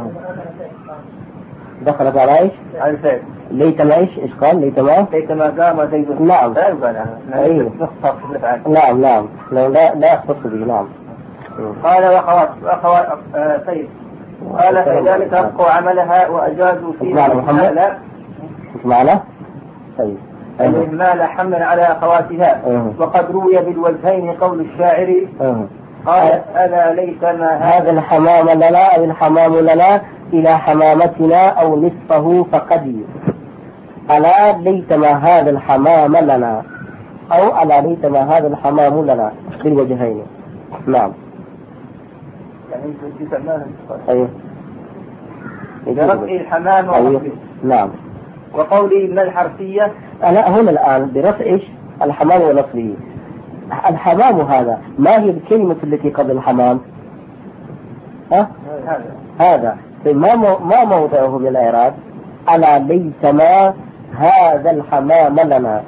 دخلت على إيش؟ على الفعل. ليتما إيش؟ إيش قال؟ ليتما ليتما قام زيد. نعم. لا يقال هذا. أيوه. نعم نعم لا لا لا يختص به. نعم. قال وأخوات وأخوات آه سيد قال فلذلك أبقوا عملها وأجازوا فيها الإهمال. مش معنى؟ طيب. الإهمال حملا على أخواتها. أه. وقد روي بالوجهين قول الشاعر أه. قالت ألا ليتما هذا الحمام لنا أو الحمام لنا إلى حمامتنا أو نصفه فقد ألا ليتما هذا الحمام لنا أو ألا ليتما هذا الحمام لنا بالوجهين. نعم. يعني في سماه. أيوه. برفع الحمام أيوه. نعم. وقولي من الحرفية. أنا هنا الآن برفع إيش الحمام ونصبه. الحمام هذا ما هي الكلمة التي قبل الحمام؟ ها؟ هذا هذا ما ما موضعه من الإعراب؟ ألا ليتما هذا الحمام لنا.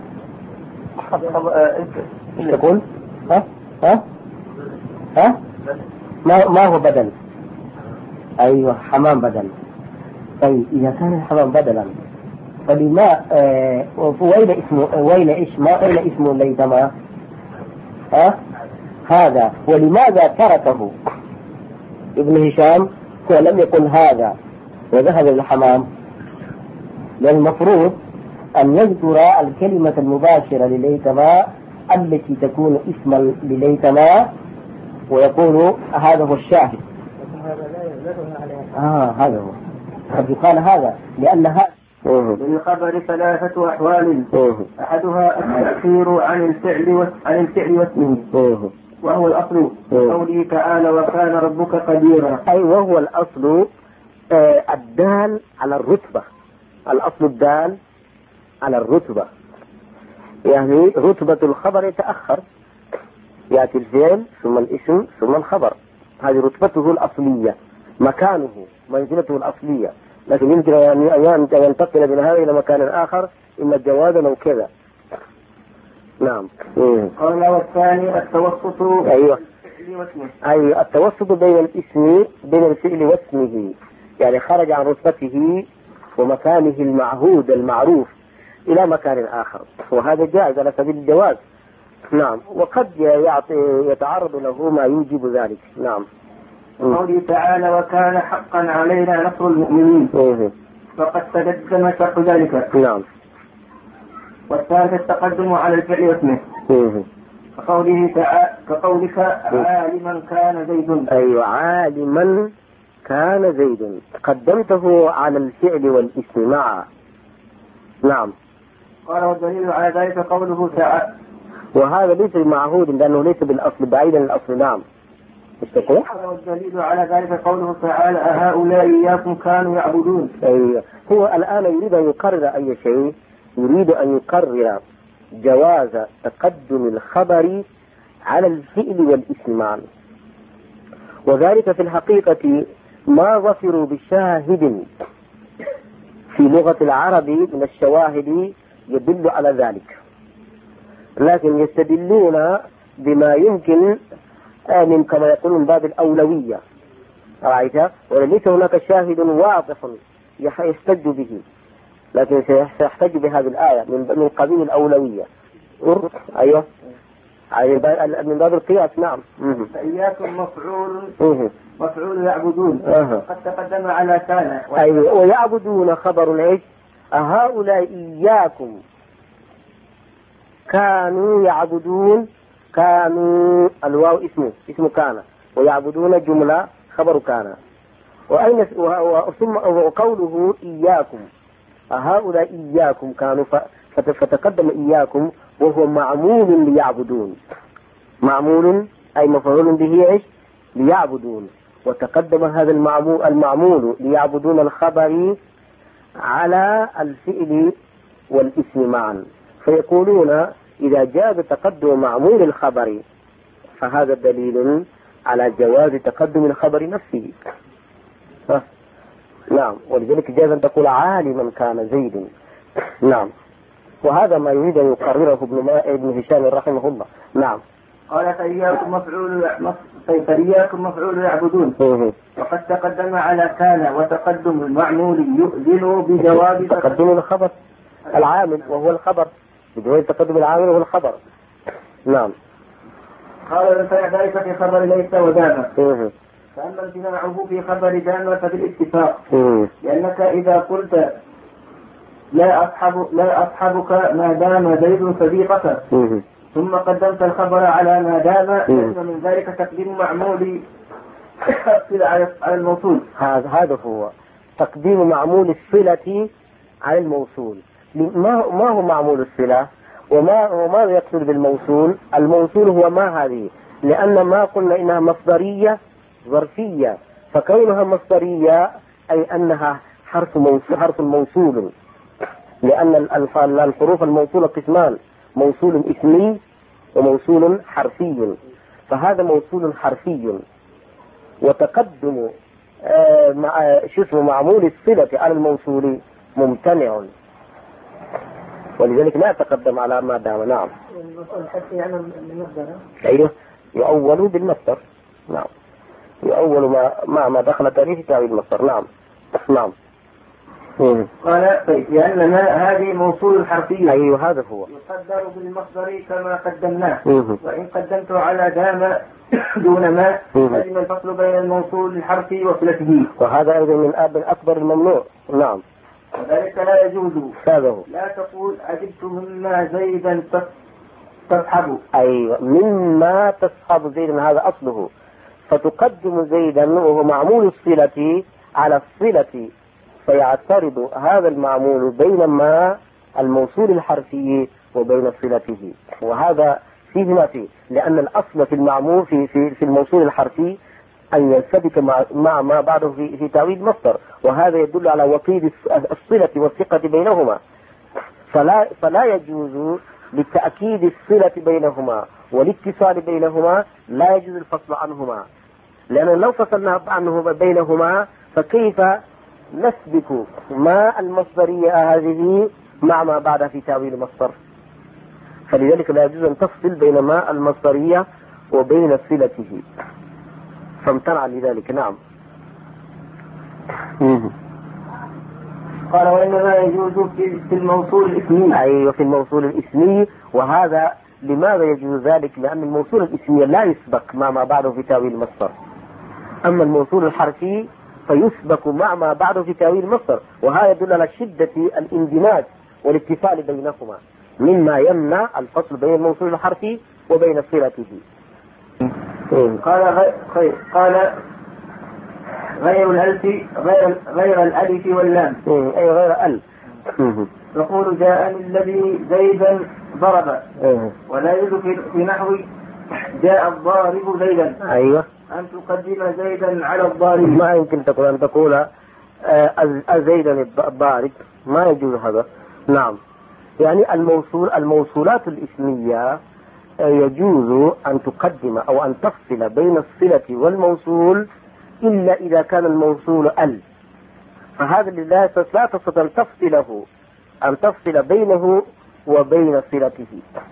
ايش تقول؟ ها؟ ها؟ ها؟ ما ما هو بدل؟ أيوة حمام بدل. طيب إذا كان الحمام بدلا فلما آه وين اسمه وين إيش ما وين اسمه ليتما؟ ها؟ هذا. ولماذا تركه ابن هشام ولم يقل هذا وذهب للحمام؟ لأن المفروض أن يذكر الكلمة المباشرة لليتما التي تكون اسما لليتما ويقول هذا هو الشاهد. آه هذا هو. قد يقال هذا لأن هذا للخبر ثلاثة أحوال. أحدها التأخير عن الفعل عن الفعل واسمه وهو الأصل قوله تعالى وكان ربك قديرا. أي وهو الأصل آه الدال على الرتبة. الأصل الدال على الرتبة، يعني رتبة الخبر يتأخر، يأتي الفعل ثم الاسم ثم الخبر، هذه رتبته الأصلية، مكانه منزلته الأصلية، لكن يمكن أن ينتقل من هذا إلى مكان آخر إما جوازا أو كذا. نعم. قال والثاني التوسط. أيوة. أي التوسط بين الاسم بين الفعل واسمه، يعني خرج عن رتبته ومكانه المعهود المعروف إلى مكان آخر، وهذا جائز على سبيل الجواز. نعم. وقد يتعرض له ما يوجب ذلك. نعم. قوله تعالى وكان حقا علينا نصر المؤمنين. مم. فقد تقدم شرح ذلك. نعم. والثالث التقدم على الفعل واسمه. مم. كقوله تعالى كقولك عالما كان زيد. أيوة عالما كان زيد قدمته على الفعل والاسم معا. نعم. قال والدليل على ذلك قوله تعالى. وهذا ليس معهود لأنه ليس بالأصل بعيدا عن الأصل. نعم. قال والدليل على ذلك قوله تعالى أهؤلاء إياكم كانوا يعبدون. أيوة. هو الآن يريد أن يقرر أي شيء، يريد أن يقرر جواز تقدم الخبر على الفعل والاسم معا، وذلك في الحقيقة ما ظفروا بشاهد في لغة العرب من الشواهد يدل على ذلك، لكن يستدلون بما يمكن من كما يقولون من باب الأولوية، رأيت؟ وليس هناك شاهد واضح يحتج به، لكن سيحتج بهذه الآية من قبيل الأولوية. أيوه من باب القياس. نعم. إياكم مفعول مفعول يعبدون قد تقدم على كان. أيوه. ويعبدون خبر ايش؟ أهؤلاء إياكم كانوا يعبدون، كانوا الواو اسمه اسم كان، ويعبدون جملة خبر كان. وأين ثم وقوله إياكم أهؤلاء إياكم كانوا فتقدم إياكم وهو معمول ليعبدون، معمول أي مفعول به إيش؟ ليعبدون، وتقدم هذا المعمول المعمول ليعبدون الخبر على الفعل والاسم معا، فيقولون إذا جاء تقدم معمول الخبر فهذا دليل على جواز تقدم الخبر نفسه. نعم. ولذلك جاز أن تقول عالما كان زيد. نعم. وهذا ما يريد أن يقرره ابن, ابن هشام رحمه الله. نعم. قال فإياكم مفعول فإياكم مفعول يعبدون وقد تقدم على كان، وتقدم المعمول يؤذن بجواب تقدم الخبر العامل وهو الخبر، بجواب تقدم العامل وهو الخبر. نعم. قال ينفع ذلك في خبر ليس ودام، فأما امتناعه في خبر دام فبالاتفاق، لأنك إذا قلت لا أصحب لا أصحبك ما دام زيد صديقك ثم قدمت الخبر على ما دام فإن من ذلك تقديم معمول الصلة على الموصول. هذا هذا هو تقديم معمول الصلة على الموصول. ما ما هو معمول الصلة وما وما يقصد بالموصول؟ الموصول هو ما هذه، لأن ما قلنا إنها مصدرية ظرفية، فكونها مصدرية أي أنها حرف موصول حرف موصول، لأن الحروف الموصولة قسمان، موصول اسمي وموصول حرفي، فهذا موصول حرفي، وتقدم آه مع شسم معمول الصلة على الموصول ممتنع، ولذلك لا تقدم على ما دام. نعم. أيوه يؤول بالمصدر. نعم. يؤول ما مع ما دخل تاريخ تأويل المصدر. نعم. نعم. قال لأن هذه موصول حرفية. أيوه هذا هو يقدر بالمصدر كما قدمناه، وإن قدمت على دام دون ما لازم الفصل بين الموصول الحرفي وصلته، وهذا أيضا من أكبر الممنوع. نعم. وذلك لا يجوز. هذا لا تقول عجبت مما زيدا تصحب. أيوه مما تصحب زيدا، هذا أصله، فتقدم زيدا وهو معمول الصلة على الصلة، فيعترض هذا المعمول بين ما الموصول الحرفي وبين صلته، وهذا فيه ما فيه، لأن الأصل في المعمول في في في الموصول الحرفي أن ينسبك مع, مع ما بعده في في تأويل مصدر، وهذا يدل على وقيد الصلة والثقة بينهما، فلا فلا يجوز لتأكيد الصلة بينهما والاتصال بينهما، لا يجوز الفصل عنهما، لأن لو فصلنا عنه بينهما فكيف نسبك ما المصدرية هذه مع ما بعد في تأويل مصدر؟ فلذلك لا يجوز أن تفصل بين ما المصدرية وبين صلته، فامتنع لذلك. نعم. قال وإنما يجوز في الموصول الاسمي. أيوة في الموصول الاسمي. وهذا لماذا يجوز ذلك؟ لأن الموصول الاسمي لا يسبق مع ما بعده في تأويل المصدر، أما الموصول الحرفي فيسبق مع ما بعده في تأويل المصدر، وهذا يدل على شدة الاندماج والاتصال بينهما، مما يمنع الفصل بين الموصول الحرفي وبين صلته. قال غير قال غير الألف غير غير الألف واللام أي غير ألف. يقول جاءني الذي زيدا ضرب، ولا يوجد في نحو جاء الضارب زيدا. أيوة. أن تقدم زيدا على الضارب. ما يمكن تقول أن تقول زيدا الضارب، ما يجوز هذا. نعم. يعني الموصول الموصولات الاسمية يجوز أن تقدم أو أن تفصل بين الصلة والموصول إلا إذا كان الموصول ال، فهذا لا تستطيع أن تفصله أن تفصل بينه وبين صلته.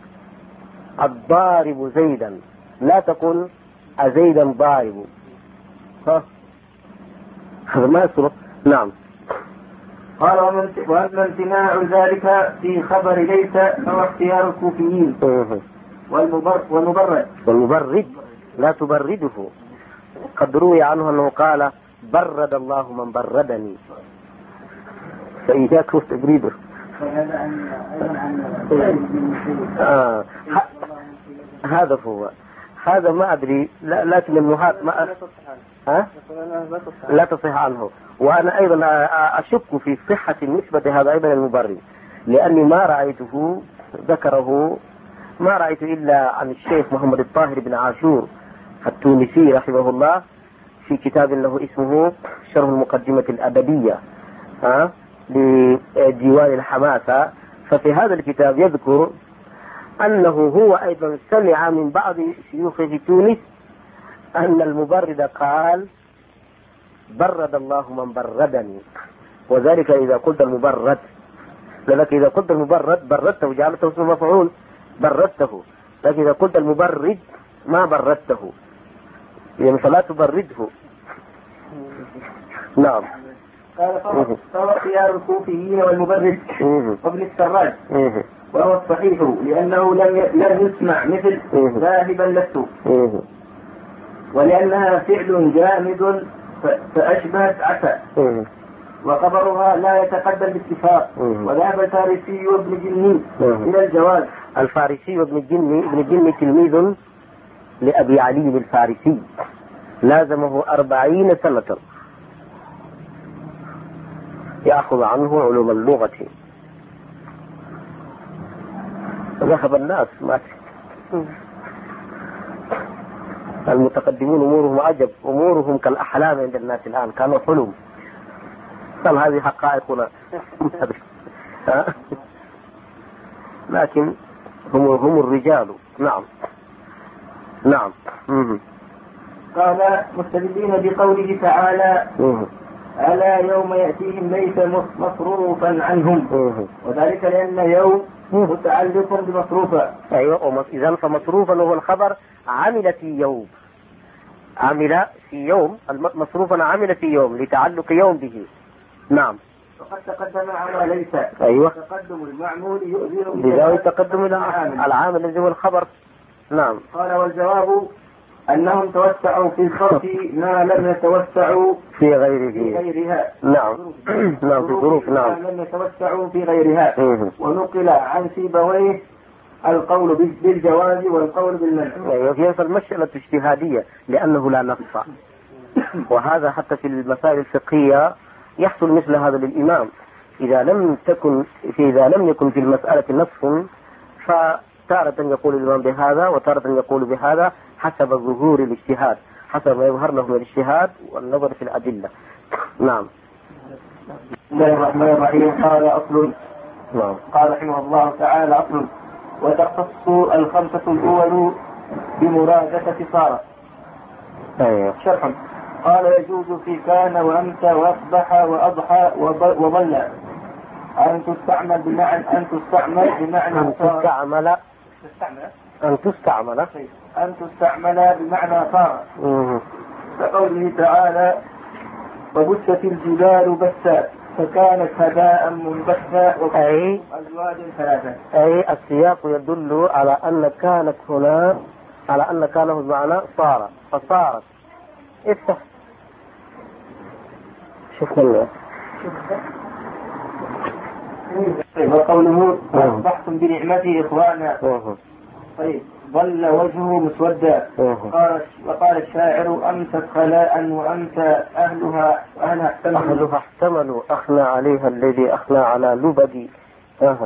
الضارب زيدا، لا تقول أزيدا ضارب، ها هذا ما يصلح. نعم. قال وأما امتناع ذلك في خبر ليس فهو اختيار الكوفيين. والمبرد والمبرد والمبرد لا تبرده، قد روي عنه أنه قال برد الله من بردني، فإياك تبريده. آه. هذا هو هذا ما أدري، لكن المهات ما ها؟ لا تصح عنه. وأنا أيضا أشك في صحة نسبة هذا أيضا المبرد، لأني ما رأيته ذكره، ما رأيت إلا عن الشيخ محمد الطاهر بن عاشور التونسي رحمه الله في كتاب له اسمه شرح المقدمة الأدبية ها لديوان الحماسة. ففي هذا الكتاب يذكر أنه هو أيضا سمع من بعض شيوخ في تونس أن المبرد قال برد الله من بردني، وذلك إذا قلت المبرد، لذلك إذا قلت المبرد بردته جعلته اسم مفعول بردته، لكن إذا قلت المبرد ما بردته، يعني فلا تبرده. نعم. قال فهو خيار الكوفيين والمبرد وابن السراج، وهو الصحيح لأنه لم لم يسمع مثل ذاهبا لست، ولأنها فعل جامد فأشبهت عسى، وخبرها لا يتقدم باتفاق. وذهب الفارسي وابن جني إلى الجواز. الفارسي وابن جني، ابن جني تلميذ لأبي علي الفارسي، لازمه أربعين سنة يأخذ عنه علوم اللغة. ذهب الناس مات. المتقدمون أمورهم عجب، أمورهم كالأحلام عند الناس الآن، كانوا حلم. قال هذه حقائقنا. لكن هم هم الرجال. نعم. نعم. قال مستدلين بقوله تعالى ألا يوم يأتيهم ليس مصروفا عنهم، وذلك لأن يوم متعلق بمصروفا. أيوة. إذا فمصروفا هو الخبر عمل في يوم، عمل في يوم، مصروفا عمل في يوم لتعلق يوم به. نعم. وقد تقدم على ليس. أيوة. تقدم المعمول يؤذن بذلك تقدم العامل الذي هو الخبر. نعم. قال والجواب أنهم توسعوا في الصرف ما لم يتوسعوا في غيره في غيرها. نعم. نعم في ظروف. نعم. ما لم يتوسعوا في غيرها. ونقل عن سيبويه القول بالجواز والقول بالمنع. أيوة. في المسألة اجتهادية لأنه لا نص، وهذا حتى في المسائل الفقهية يحصل مثل هذا للإمام. إذا لم تكن إذا لم يكن في المسألة نص فتارة يقول الإمام بهذا وتارة يقول بهذا حسب ظهور الاجتهاد، حسب ما يظهر له من الاجتهاد والنظر في الأدلة. نعم. بسم الله الرحمن الرحيم. قال أصل. نعم. قال رحمه الله تعالى أصل. وتختص الخمسة الأول بمرادفة صار. أيوة. شرح. قال يجوز في كان وأمتى وأصبح وأضحى وظل أن تستعمل بمعنى أن تستعمل بمعنى أن تستعمل أن تستعمل أن تستعمل بمعنى صار، كقوله تعالى وبست الجبال بسا فكانت هباء منبثا أي أزواج ثلاثة. أي السياق يدل على أن كانت هنا على أن كانه بمعنى صار فصارت. افتح شوف الله. وقوله أصبحتم بنعمته إخوانا. أوه. طيب ظل وجهه مسودا. قال وقال الشاعر أمست خلاء وأمس أهلها وأنا احتمل أهلها احتملوا أخنى عليها الذي أخنى على لبدي. آه.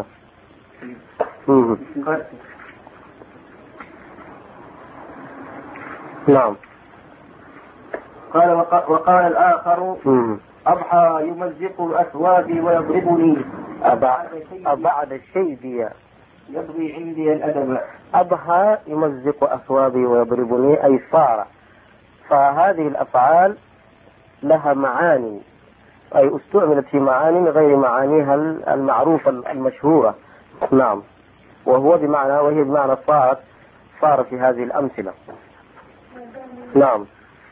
نعم. قال وقال الآخر أضحى يمزق أثوابي ويضربني أبعد الشيء يبغي عندي الأدب. أضحى يمزق أثوابي ويضربني أي صار. فهذه الأفعال لها معاني، أي استعملت في معاني غير معانيها المعروفة المشهورة. نعم. وهو بمعنى وهي بمعنى صارت صار في هذه الأمثلة. نعم.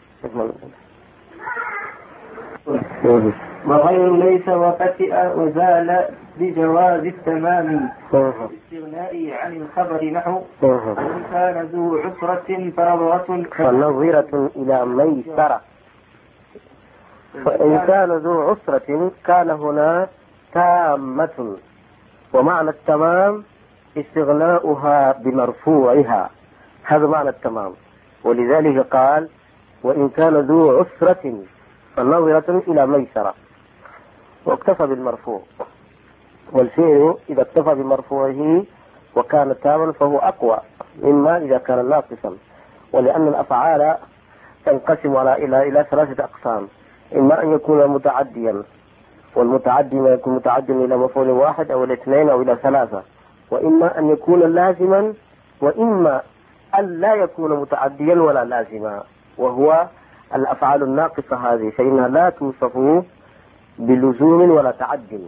وغير ليس وفتئ وزال بجواز التمام باستغناء عن الخبر نحو وإن كان ذو عسرة فنظرة فنظرة إلى ميسرة. فإن كان ذو عسرة كان هنا تامة، ومعنى التمام استغناؤها بمرفوعها، هذا معنى التمام. ولذلك قال وإن كان ذو عسرة فنظرة إلى ميسرة، واكتفى بالمرفوع. والفعل إذا اكتفى بمرفوعه وكان تاما فهو أقوى مما إذا كان ناقصا. ولأن الأفعال تنقسم على إلى إلى ثلاثة أقسام: إما أن يكون متعديا، والمتعدي ما يكون متعديا إلى مفعول واحد أو إلى اثنين أو إلى ثلاثة، وإما أن يكون لازما، وإما أن لا يكون متعديا ولا لازما، وهو الأفعال الناقصة هذه فإنها لا توصف بلزوم ولا تعد.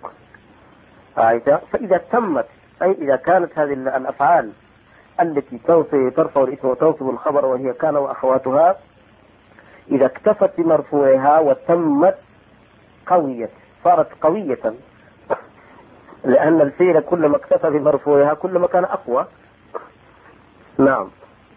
فإذا تمت، أي إذا كانت هذه الأفعال التي ترفع الاسم وتنصب الخبر وهي كان وأخواتها، إذا اكتفت بمرفوعها وتمت قوية، صارت قوية، لأن الفعل كلما اكتفى بمرفوعها كلما كان أقوى. نعم.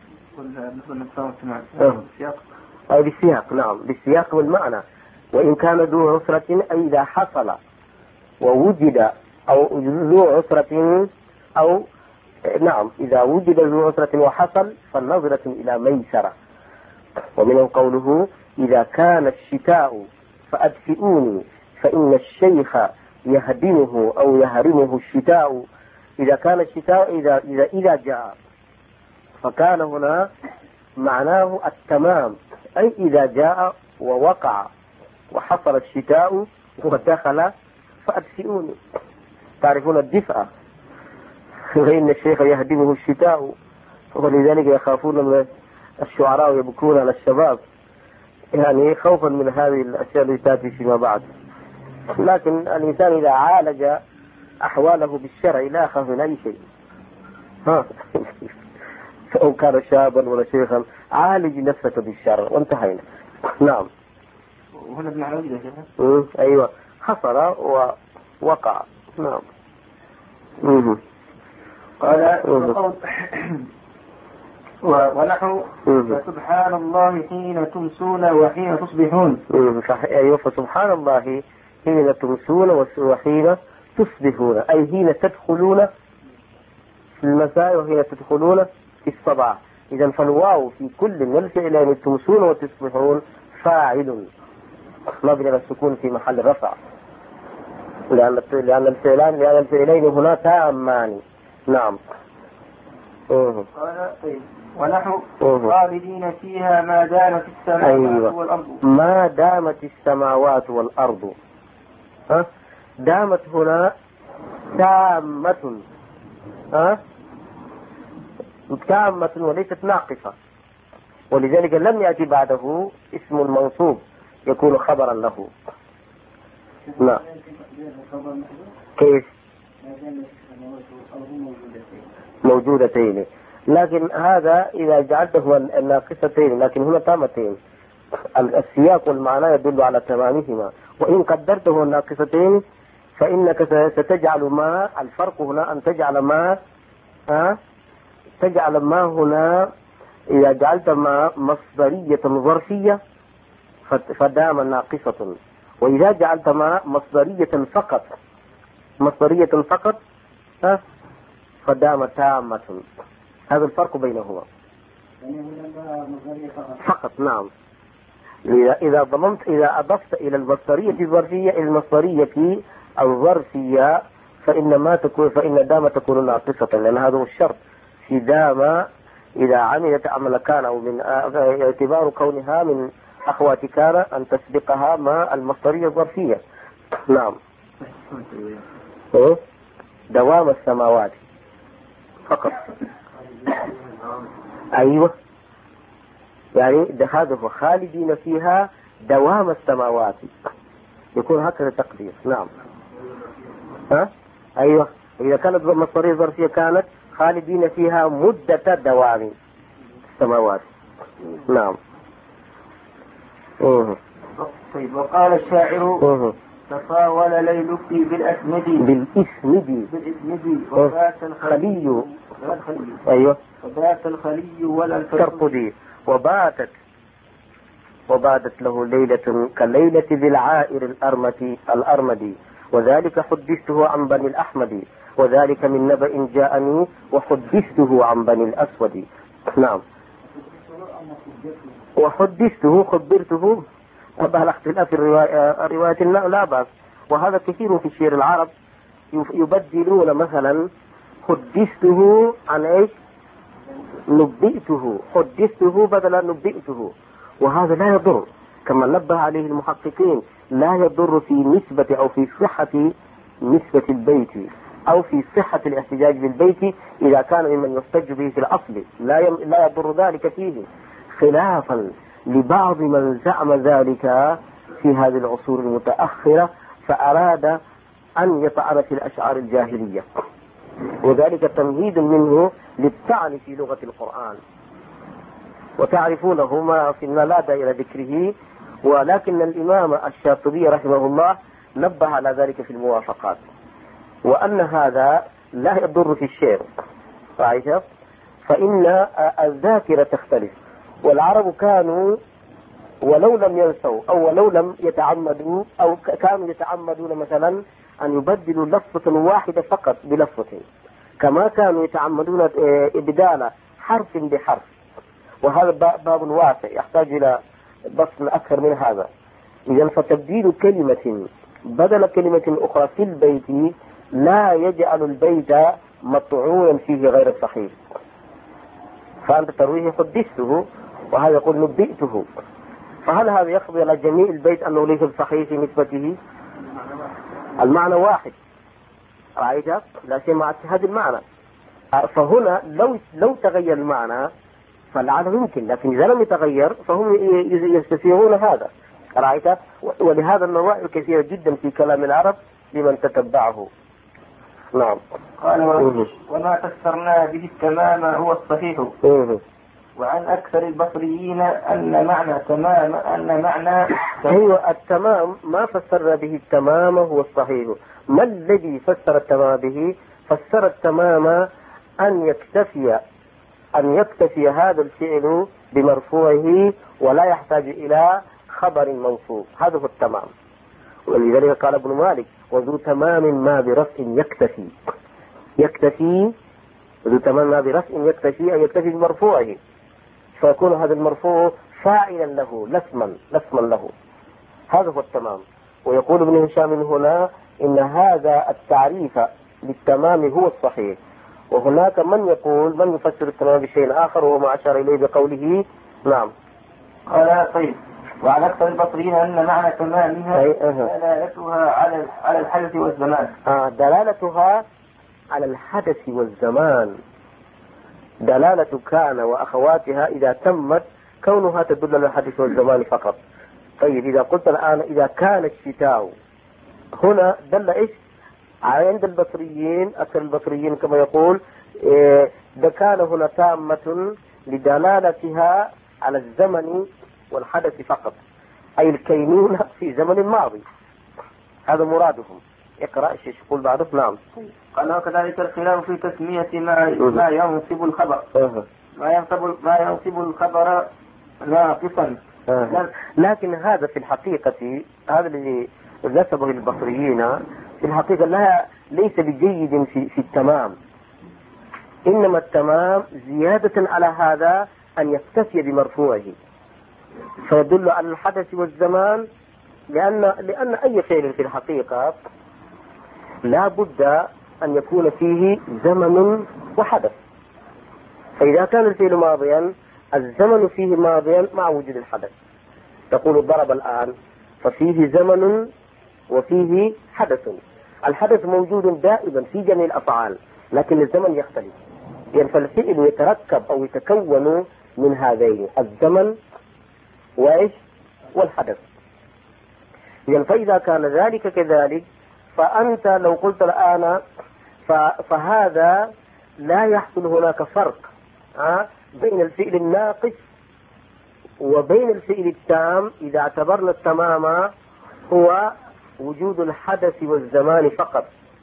أي بالسياق. نعم، بالسياق والمعنى. وإن كان ذو عسرة أي إذا حصل ووجد، أو ذو عسرة أو نعم إذا وجد ذو عسرة وحصل فالنظرة إلى ميسرة. ومنه قوله إذا كان الشتاء فأدفئوني فإن الشيخ يهدمه أو يهرمه الشتاء. إذا كان الشتاء إذا إذا إذا جاء، فكان هنا معناه التمام، أي إذا جاء ووقع وحصل الشتاء ودخل فأدفئوني. تعرفون الدفء، فإن الشيخ يهدمه الشتاء، ولذلك يخافون من الشعراء يبكون على الشباب، يعني خوفا من هذه الأشياء التي تأتي فيما بعد. لكن الإنسان إذا عالج أحواله بالشرع لا يخاف من أي شيء. ها سواء كان شابا ولا شيخا، عالج نفسك بالشرع وانتهينا. نعم. وهنا بمعنى وجد يا شيخ. أيوة، حصل ووقع. نعم. مم. قال ونحو فسبحان الله حين تمسون وحين تصبحون. أيوة، فسبحان الله حين تمسون وحين تصبحون، أي حين تدخلون في المساء وحين تدخلون في الصباح. إذا فالواو في كل من الفعلين تمسون وتصبحون فاعل مبني على السكون في محل رفع، لأن لأن الفعلان لأن الفعلين هنا تامان. نعم. قال ونحو خالدين فيها ما دامت السماوات أيوة. والأرض. ما دامت السماوات والأرض، ها دامت هنا تامة، ها تامة وليست ناقصة، ولذلك لم يأتي بعده اسم المنصوب يكون خبرا له. لا كيف؟ موجودتين، لكن هذا إذا جعلته الناقصتين، لكن هنا تامتين. السياق والمعنى يدل على تمامهما، وإن قدرته الناقصتين فإنك ستجعل ما الفرق هنا أن تجعل ما ها تجعل ما هنا إذا جعلت ما مصدرية ظرفية فدام ناقصة، وإذا جعلت ما مصدرية فقط مصدرية فقط ها فدام تامة. هذا الفرق بينهما فقط. نعم. إذا إذا ضممت إذا أضفت إلى المصدرية الظرفية إلى المصدرية الظرفية فإن ما تكون فإن دام تكون ناقصة، لأن هذا هو الشرط في دام إذا عملت عمل كان أو من اعتبار كونها من أخوات كان أن تسبقها مع المصدرية الظرفية. نعم. دوام السماوات فقط. أيوة، يعني هذا هو خالدين فيها دوام السماوات، يكون هكذا تقدير. نعم. ها؟ أيوة، إذا كانت مصدرية ظرفية كانت خالدين فيها مدة دوام السماوات. نعم. أوه. طيب. وقال الشاعر أوه. تطاول ليلك بالأسمد بالإسمد بالإسمد وبات الخلي. أيوة. وبات الخلي ولا الفرقدي وباتت وباتت له ليلة كليلة ذي العائر الأرمدي الأرمدي وذلك حدثته عن بني الأحمد وذلك من نبأ جاءني وحدثته عن بني الأسود. نعم. وحدثته خبرته وبهل اختلاف الرواية الرواية لا بأس، وهذا كثير في شعر العرب يبدلون مثلا حدثته عن ايش؟ نبئته، حدثته بدل نبئته، وهذا لا يضر كما نبه عليه المحققين، لا يضر في نسبة أو في صحة نسبة البيت أو في صحة الاحتجاج بالبيت إذا كان ممن يحتج به في الأصل، لا يم... لا يضر ذلك فيه، خلافا لبعض من زعم ذلك في هذه العصور المتأخرة فأراد أن يطعن في الأشعار الجاهلية، وذلك تمهيد منه للطعن في لغة القرآن، وتعرفونه ما فيما لا داعي إلى ذكره، ولكن الإمام الشاطبي رحمه الله نبه على ذلك في الموافقات، وأن هذا لا يضر في الشعر، رأيت؟ فإن الذاكرة تختلف، والعرب كانوا ولو لم ينسوا أو ولو لم يتعمدوا أو كانوا يتعمدون مثلا أن يبدلوا لفظة واحدة فقط بلفظة، كما كانوا يتعمدون إبدال حرف بحرف، وهذا باب واسع يحتاج إلى بسط أكثر من هذا. إذا فتبديل كلمة بدل كلمة أخرى في البيت لا يجعل البيت مطعونا فيه غير الصحيح، فأنت ترويه حدثته وهذا يقول نبئته، فهل هذا يقضي على جميع البيت أنه ليس بصحيح في نسبته؟ المعنى واحد، رأيت؟ لا شيء مع هذا المعنى، فهنا لو لو تغير المعنى فالعادة يمكن، لكن إذا لم يتغير فهم يستسيغون هذا، رأيت؟ ولهذا النواحي كثيرة جدا في كلام العرب لمن تتبعه. نعم. قال وما فسرنا به التمام هو الصحيح، وعن أكثر البصريين أن معنى تمام أن معنى هو التمام ما فسر به التمام هو الصحيح. ما الذي فسر التمام به؟ فسر التمام أن يكتفي أن يكتفي هذا الفعل بمرفوعه ولا يحتاج إلى خبر منصوب، هذا هو التمام. ولذلك قال ابن مالك وذو تمام ما برفع يكتفي، يكتفي ذو تمام ما برفع يكتفي أن يكتفي بمرفوعه، فيكون هذا المرفوع فاعلا له لسما لسما له، هذا هو التمام. ويقول ابن هشام هنا إن هذا التعريف للتمام هو الصحيح، وهناك من يقول من يفسر التمام بشيء آخر وهو ما أشار إليه بقوله. نعم. قال طيب وعلى أكثر البصريين أن معنى تمامها دلالتها على على الحدث والزمان. آه دلالتها على الحدث والزمان، دلالة كان وأخواتها إذا تمت كونها تدل على الحدث والزمان فقط. طيب إذا قلت الآن إذا كان الشتاء هنا دل إيش؟ عند البصريين أكثر البصريين كما يقول إيه ده كان هنا تامة لدلالتها على الزمن والحدث فقط، أي الكينونة في زمن الماضي، هذا مرادهم. اقرأ ايش يقول بعده. نعم. قال وكذلك الخلاف في تسمية ما ما ينصب الخبر ما ينصب ما ينصب الخبر ناقصا، لكن هذا في الحقيقة هذا الذي نسبه البصريين في الحقيقة لا ليس بجيد في في التمام، إنما التمام زيادة على هذا أن يكتفي بمرفوعه، فيدل على الحدث والزمان، لأن لأن أي فعل في الحقيقة لا بد أن يكون فيه زمن وحدث. فإذا كان الفعل ماضيا الزمن فيه ماضيا مع وجود الحدث. تقول ضرب الآن، ففيه زمن وفيه حدث. الحدث موجود دائما في جميع الأفعال، لكن الزمن يختلف، يعني فالفعل يتركب أو يتكون من هذين الزمن وإيش والحدث. يعني فإذا كان ذلك كذلك، فأنت لو قلت الآن فهذا لا يحصل هناك فرق بين الفعل الناقص وبين الفعل التام. إذا اعتبرنا التمام هو وجود الحدث والزمان فقط،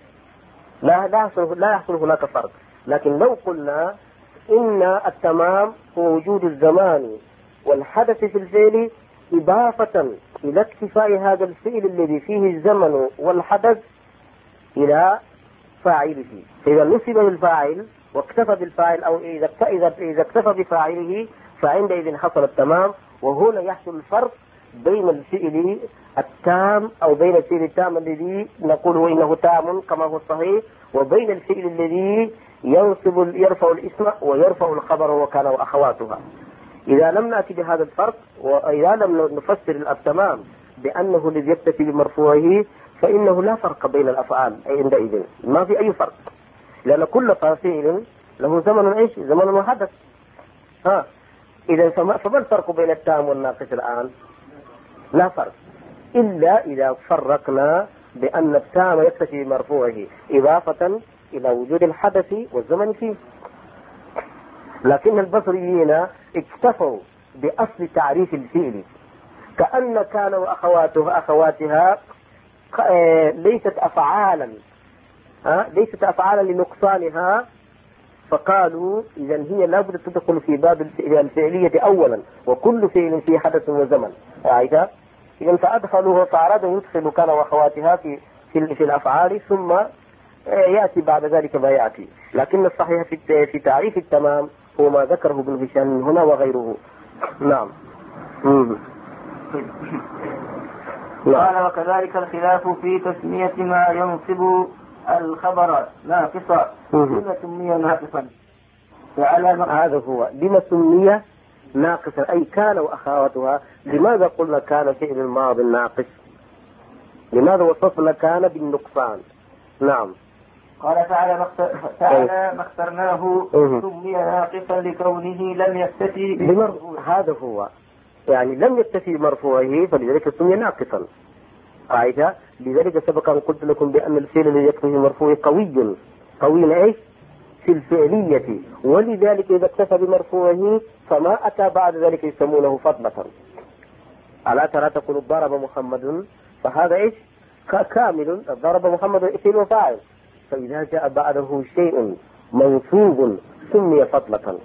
لا لا يحصل لا يحصل هناك فرق. لكن لو قلنا إن التمام هو وجود الزمان والحدث في الفعل إضافة إلى اكتفاء هذا الفعل الذي فيه الزمن والحدث إلى فاعله، إذا نسب للفاعل واكتفى بالفاعل، أو إذا إذا اكتفى بفاعله فعندئذ حصل التمام. وهنا يحصل الفرق بين الفعل التام أو بين الفعل التام الذي نقول إنه تام كما هو الصحيح، وبين الفعل الذي ينصب يرفع الاسم ويرفع الخبر وكان وأخواتها. إذا لم نأتي بهذا الفرق، وإذا لم نفسر التمام بأنه الذي يكتفي بمرفوعه، فإنه لا فرق بين الأفعال عندئذ، ما في أي فرق، لأن كل فاعل له زمن إيش؟ زمن وحدث. ها إذا فما, فما الفرق بين التام والناقص الآن؟ لا فرق، إلا إذا فرقنا بأن التام يكتفي بمرفوعه إضافة إلى وجود الحدث والزمن فيه. لكن البصريين اكتفوا بأصل تعريف الفعل، كأن كان وأخواتها أخواتها ليست أفعالا ليست أفعالا لنقصانها، فقالوا إذا هي لابد تدخل في باب الفعلية أولا، وكل فعل فيه حدث وزمن. رأيت؟ إذا فأدخلوه فأرادوا يدخلوا كان وأخواتها في في, في الأفعال، ثم يأتي بعد ذلك ما يأتي. لكن الصحيح في في تعريف التمام هو ما ذكره ابن هشام هنا وغيره. نعم. قال وكذلك الخلاف في تسمية ما ينصب الخبر ناقصا، لما سمي ناقصا؟ هذا هو لما سمي ناقصا، أي كان وأخواتها. لماذا قلنا كان فعل الماضي ناقص؟ لماذا وصفنا كان بالنقصان؟ نعم. قال تعالى تعالى ما اخترناه سمي ناقصا لكونه لم يكتفي بمرفوعه. هذا هو، يعني لم يكتفي بمرفوعه فلذلك سمي ناقصا. رأيت؟ لذلك سبق أن قلت لكم بأن الفعل الذي يكتفي بمرفوعه قوي قوي ايش؟ في الفعلية، ولذلك إذا اكتفى بمرفوعه فما أتى بعد ذلك يسمونه فضلة. ألا ترى تقول ضرب محمد، فهذا ايش؟ كامل، ضرب محمد فعل وفاعل، فإذا جاء بعده شيء منصوب سمي فضلة،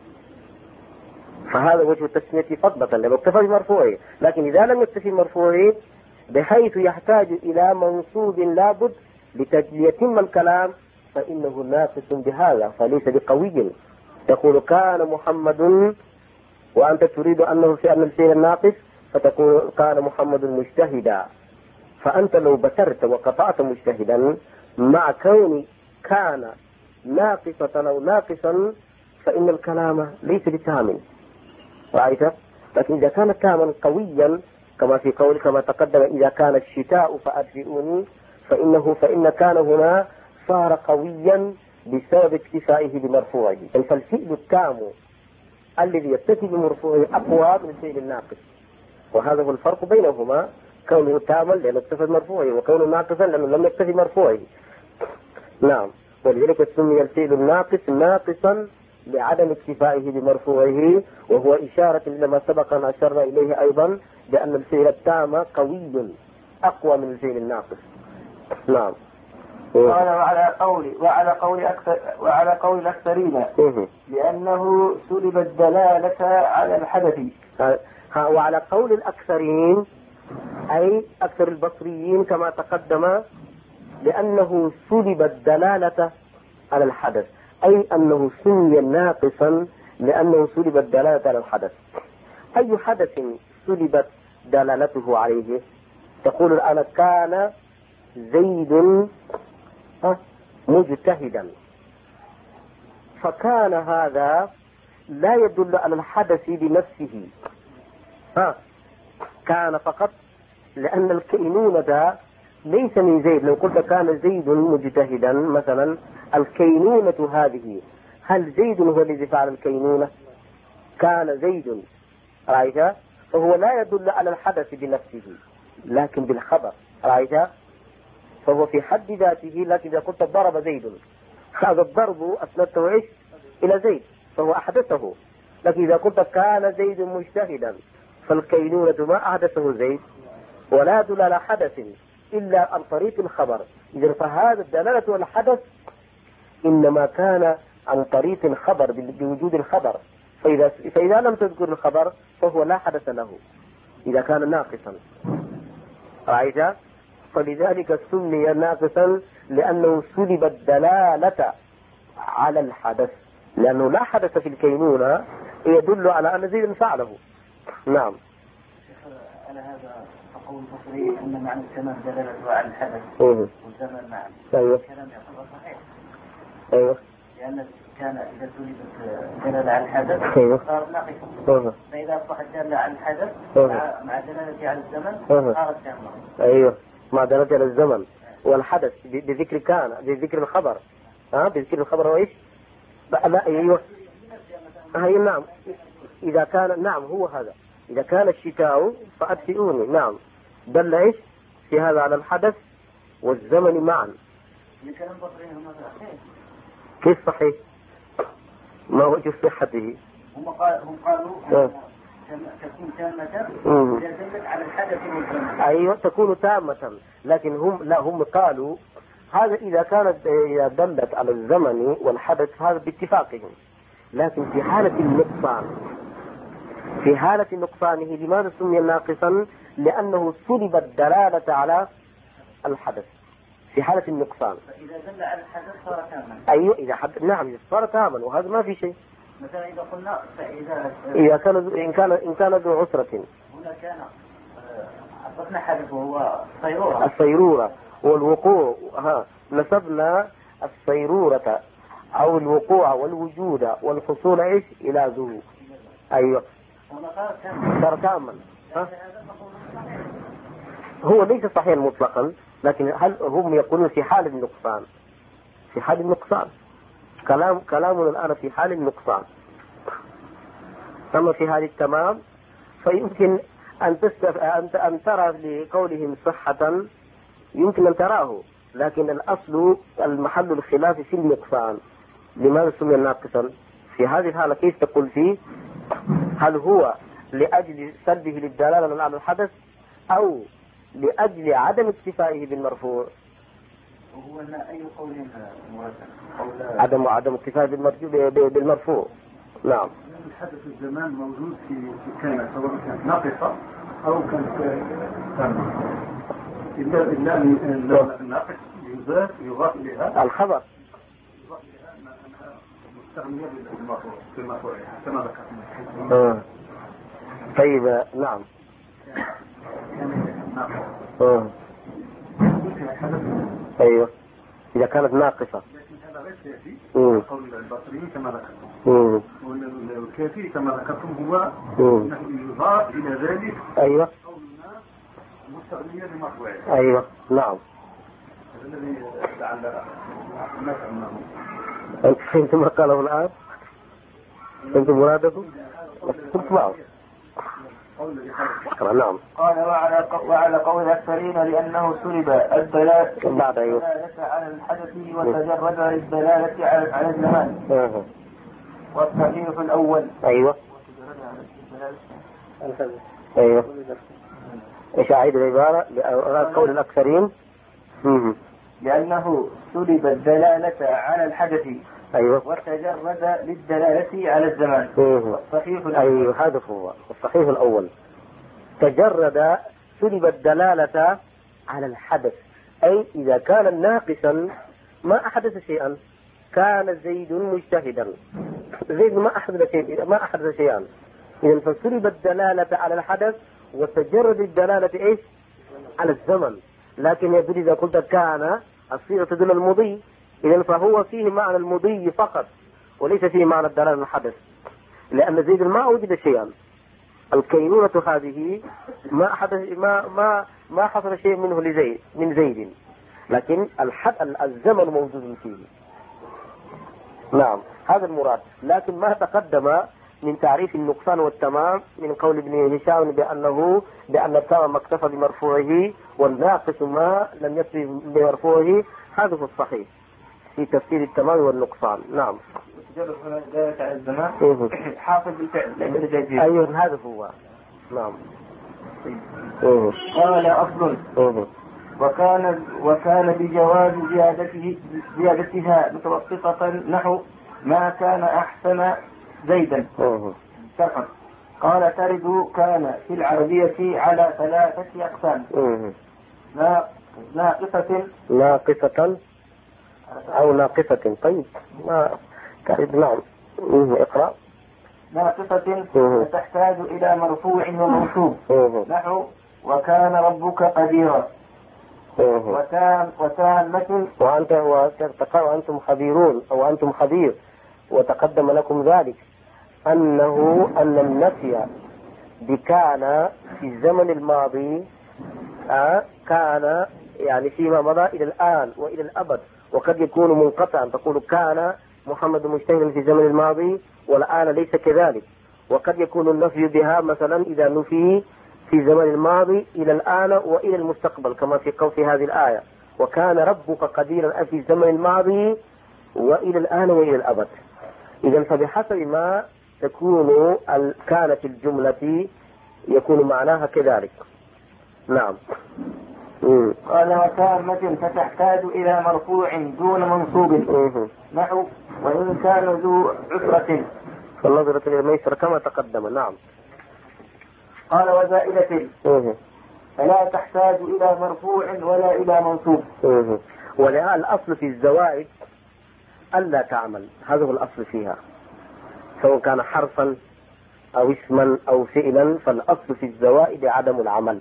فهذا وجه التسمية فضلة لما اكتفى بمرفوعه. لكن إذا لم يكتفي بمرفوعه بحيث يحتاج إلى منصوب لابد ليتم الكلام، فإنه ناقص بهذا فليس بقوي. تقول كان محمد وأنت تريد أنه في أن الفعل ناقص، فتقول كان محمد مجتهدا، فأنت لو بترت وقطعت مجتهدا مع كون كان ناقصة أو ناقصا فإن الكلام ليس بتام. رأيت؟ لكن إذا كان تاما قويا كما في قول كما تقدم إذا كان الشتاء فأدفئوني، فإنه فإن كان هنا صار قويا بسبب اكتفائه بمرفوعه. فالفعل التام الذي يكتفي بمرفوعه أقوى من الفعل الناقص، وهذا هو الفرق بينهما، كونه تاما لأنه اكتفى بمرفوعه، وكونه ناقصا لأنه لم يكتفي بمرفوعه. نعم. ولذلك سمي الفعل الناقص ناقصا لعدم اكتفائه بمرفوعه، وهو إشارة إلى ما سبق أن أشرنا إليه أيضا بأن الفعل التام قوي أقوى من الفعل الناقص. نعم. قال وعلى قول وعلى قول أكثر وعلى قول الأكثرين لأنه سلب الدلالة على الحدث. وعلى قول الأكثرين أي أكثر البصريين كما تقدم، لأنه سلب الدلالة على الحدث، أي أنه سمي ناقصا لأنه سلبت دلالة على الحدث. أي حدث سلبت دلالته عليه؟ تقول الآن كان زيد مجتهدا، فكان هذا لا يدل على الحدث بنفسه، ها كان فقط، لأن الكينونة ليس من زيد. لو قلت كان زيد مجتهدا مثلا، الكينونة هذه هل زيد هو الذي فعل الكينونة؟ كان زيد، رأيت؟ فهو لا يدل على الحدث بنفسه لكن بالخبر، رأيت؟ فهو في حد ذاته. لكن إذا قلت ضرب زيد، هذا الضرب أسندته إيش؟ إلى زيد، فهو أحدثه. لكن إذا قلت كان زيد مجتهدا، فالكينونة ما أحدثه زيد، ولا يدل على حدث إلا عن طريق الخبر. إذا فهذا الدلالة على الحدث إنما كان عن طريق الخبر، بوجود الخبر. فإذا, فإذا لم تذكر الخبر فهو لا حدث له إذا كان ناقصا، رأيت؟ فلذلك سمي ناقصا لأنه سلب الدلالة على الحدث، لأنه لا حدث في الكينونة يدل على أن زيد فعله. نعم. على هذا فقول البصري أن معنى الزمان دلالته على الحدث والزمن معا. أيوه. الكلام يعتبر صحيح. أيوه. لأن كان إذا سلبت دلالة على الحدث أيوه. صار ناقصا. فإذا أصبحت دالة على الحدث مع دلالة على الزمن صارت تامة. أيوه. مع دلالة على الزمن والحدث بذكر كان، بذكر الخبر، ها بذكر الخبر وإيش؟ لا أيوه. هاي نعم. إذا كان نعم هو هذا، إذا كان الشتاء فأدفئوني، نعم دل إيش في هذا على الحدث والزمن معا. كيف صحيح؟ ما وجه صحته؟ هم قالوا هم قالوا تكون تامة إذا دلت على الحدث والزمن. أيوة تكون تامة، لكن هم لا هم قالوا هذا إذا كانت إذا دلت على الزمن والحدث هذا باتفاقهم، لكن في حالة النقصان، في حالة نقصانه لماذا سمي ناقصا؟ لأنه سلب الدلالة على الحدث في حالة النقصان. فإذا دل على الحدث صار تاما. أيوة إذا حد... نعم صار تاما، وهذا ما في شيء. مثلا إذا قلنا فإذا إذا كان إن كان إن كان ذو عسرة، هنا كان عرفنا حدث وهو الصيرورة. الصيرورة والوقوع، ها نسبنا الصيرورة أو الوقوع والوجود والحصول إيش إلى ذو. أيوة صار تاما. هو ليس صحيحا مطلقا، لكن هل هم يقولون في حال النقصان؟ في حال النقصان كلام كلامنا الآن في حال النقصان. أما في حال التمام فيمكن أن تستف... أن أن ترى لقولهم صحة، يمكن أن تراه، لكن الأصل المحل الخلاف في النقصان. لماذا سمي ناقصا؟ في هذه الحالة كيف تقول فيه؟ هل هو لأجل سلبه للدلالة على الحدث أو لأجل عدم اكتفائه بالمرفوع؟ وهو أي قول مرسل؟ عدم عدم اكتفائه بالمرفوع. نعم. الحدث الزمان موجود في كان سواء كانت ناقصة أو كانت تامة. إلا إلا الناقص يضاف يضاف إليها الخبر. يضاف إليها أنها مستغنية بالمرفوع بالمرفوع كما ذكرنا. طيب نعم. آه. أيوة إذا كانت ناقصة. لكن هذا غير كافي. قول البصريين كما ذكرتم. والكافي كما ذكرتم هو أنه يضاف إلى ذلك. أيوة. قولنا مستغنية بمرفوعه. أيوة نعم. هذا الذي لعل الناس عنه. أنت فهمت ما قاله الآن؟ فهمت مراده؟ قلت معه. نعم. قال وعلى وعلى قول الأكثرين لأنه سلب الدلالة على الحدث وتجرد الدلالة على الزمان. أه. والصحيح الأول. أيوة. أيوة. إيش أعيد العبارة؟ قول الأكثرين. لأنه سلب الدلالة على الحدث. أيوة. وتجرد للدلالة على الزمان. الصحيح الأول. أيوة هذا هو الصحيح الأول. تجرد سلب الدلالة على الحدث، أي إذا كان ناقصا ما أحدث شيئا، كان زيد مجتهدا. زيد ما أحدث شيء ما أحدث شيئا. إذا فسلب الدلالة على الحدث وتجرد الدلالة إيش؟ على الزمن. لكن يدل إذا قلت كان الصيغة تدل المضي، إذا فهو فيه معنى المضي فقط وليس فيه معنى الدلالة على الحدث، لأن زيد ما وجد شيئا. الكينونة هذه ما حدث ما ما ما حصل شيء منه لزيد من زيد، لكن الحد الزمن موجود فيه. نعم هذا المراد. لكن ما تقدم من تعريف النقصان والتمام من قول ابن هشام بأنه بأن التمام ما اكتفى بمرفوعه والناقص ما لم يكتفي بمرفوعه، هذا هو الصحيح في تفسير التمام والنقصان. نعم. حافظ بالفعل. أيوه هذا هو. نعم. قال أصل وكان وكان بجواز زيادته زيادتها متوسطة نحو ما كان أحسن زيدا شرحا. قال ترد كان في العربية على ثلاثة أقسام: ناقصة ناقصة أو ناقصة. طيب ما ترد. نعم اقرأ. ناقصة تحتاج إلى مرفوع ومنصوب نحو وكان ربك قديرا. وتام وتامة وأنت وأنتم خبيرون أو أنتم خبير، وتقدم لكم ذلك أنه أن النفي بكان في الزمن الماضي آه كان يعني فيما مضى إلى الآن وإلى الأبد، وقد يكون منقطعا. تقول كان محمد مجتهدا في الزمن الماضي والآن ليس كذلك، وقد يكون النفي بها مثلا إذا نفي في الزمن الماضي إلى الآن وإلى المستقبل، كما في قول في هذه الآية وكان ربك قديرا في الزمن الماضي وإلى الآن وإلى الأبد. إذا فبحسب ما تكون كانت الجملة يكون معناها كذلك. نعم. قال وتامة فتحتاج إلى مرفوع دون منصوب نحو وإن كان ذو عسرة فالنظرة إلى الميسر كما تقدم. نعم. قال وزائدة فلا تحتاج إلى مرفوع ولا إلى منصوب. ولهذا الأصل في الزوائد ألا تعمل، هذا هو الأصل فيها، سواء كان حرفا أو اسما أو فعلا، فالأصل في الزوائد عدم العمل،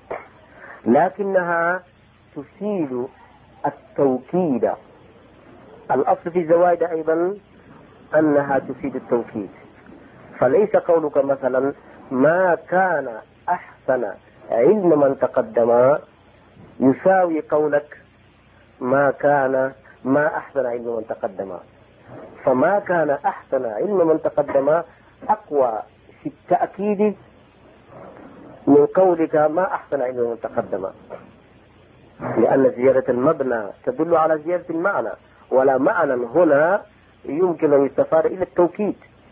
لكنها تفيد التوكيد. الأصل في الزوائد أيضا أنها تفيد التوكيد، فليس قولك مثلا ما كان أحسن علم من تقدم يساوي قولك ما كان ما أحسن علم من تقدم. فما كان أحسن علم من تقدم أقوى في التأكيد من قولك ما أحسن علم من تقدم، لأن زيادة المبنى تدل على زيادة المعنى، ولا معنى هنا يمكن أن يستفاد إلى التوكيد،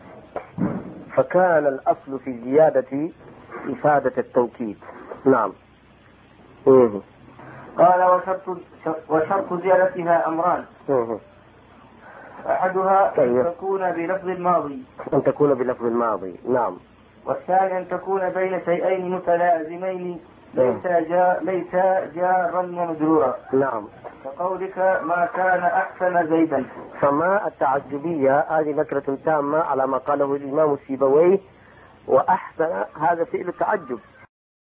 فكان الأصل في الزيادة إفادة التوكيد. نعم. مه. قال وشرط, وشرط زيادتها أمران: مه. أحدها أن تكون بلفظ الماضي أن تكون بلفظ الماضي. نعم. والثاني أن تكون بين شيئين متلازمين ليس جا ليس جارا ومجرورا. نعم. كقولك ما كان أحسن زيدا. فما التعجبية هذه نكرة تامة على ما قاله الإمام السيبويه، وأحسن هذا فعل التعجب،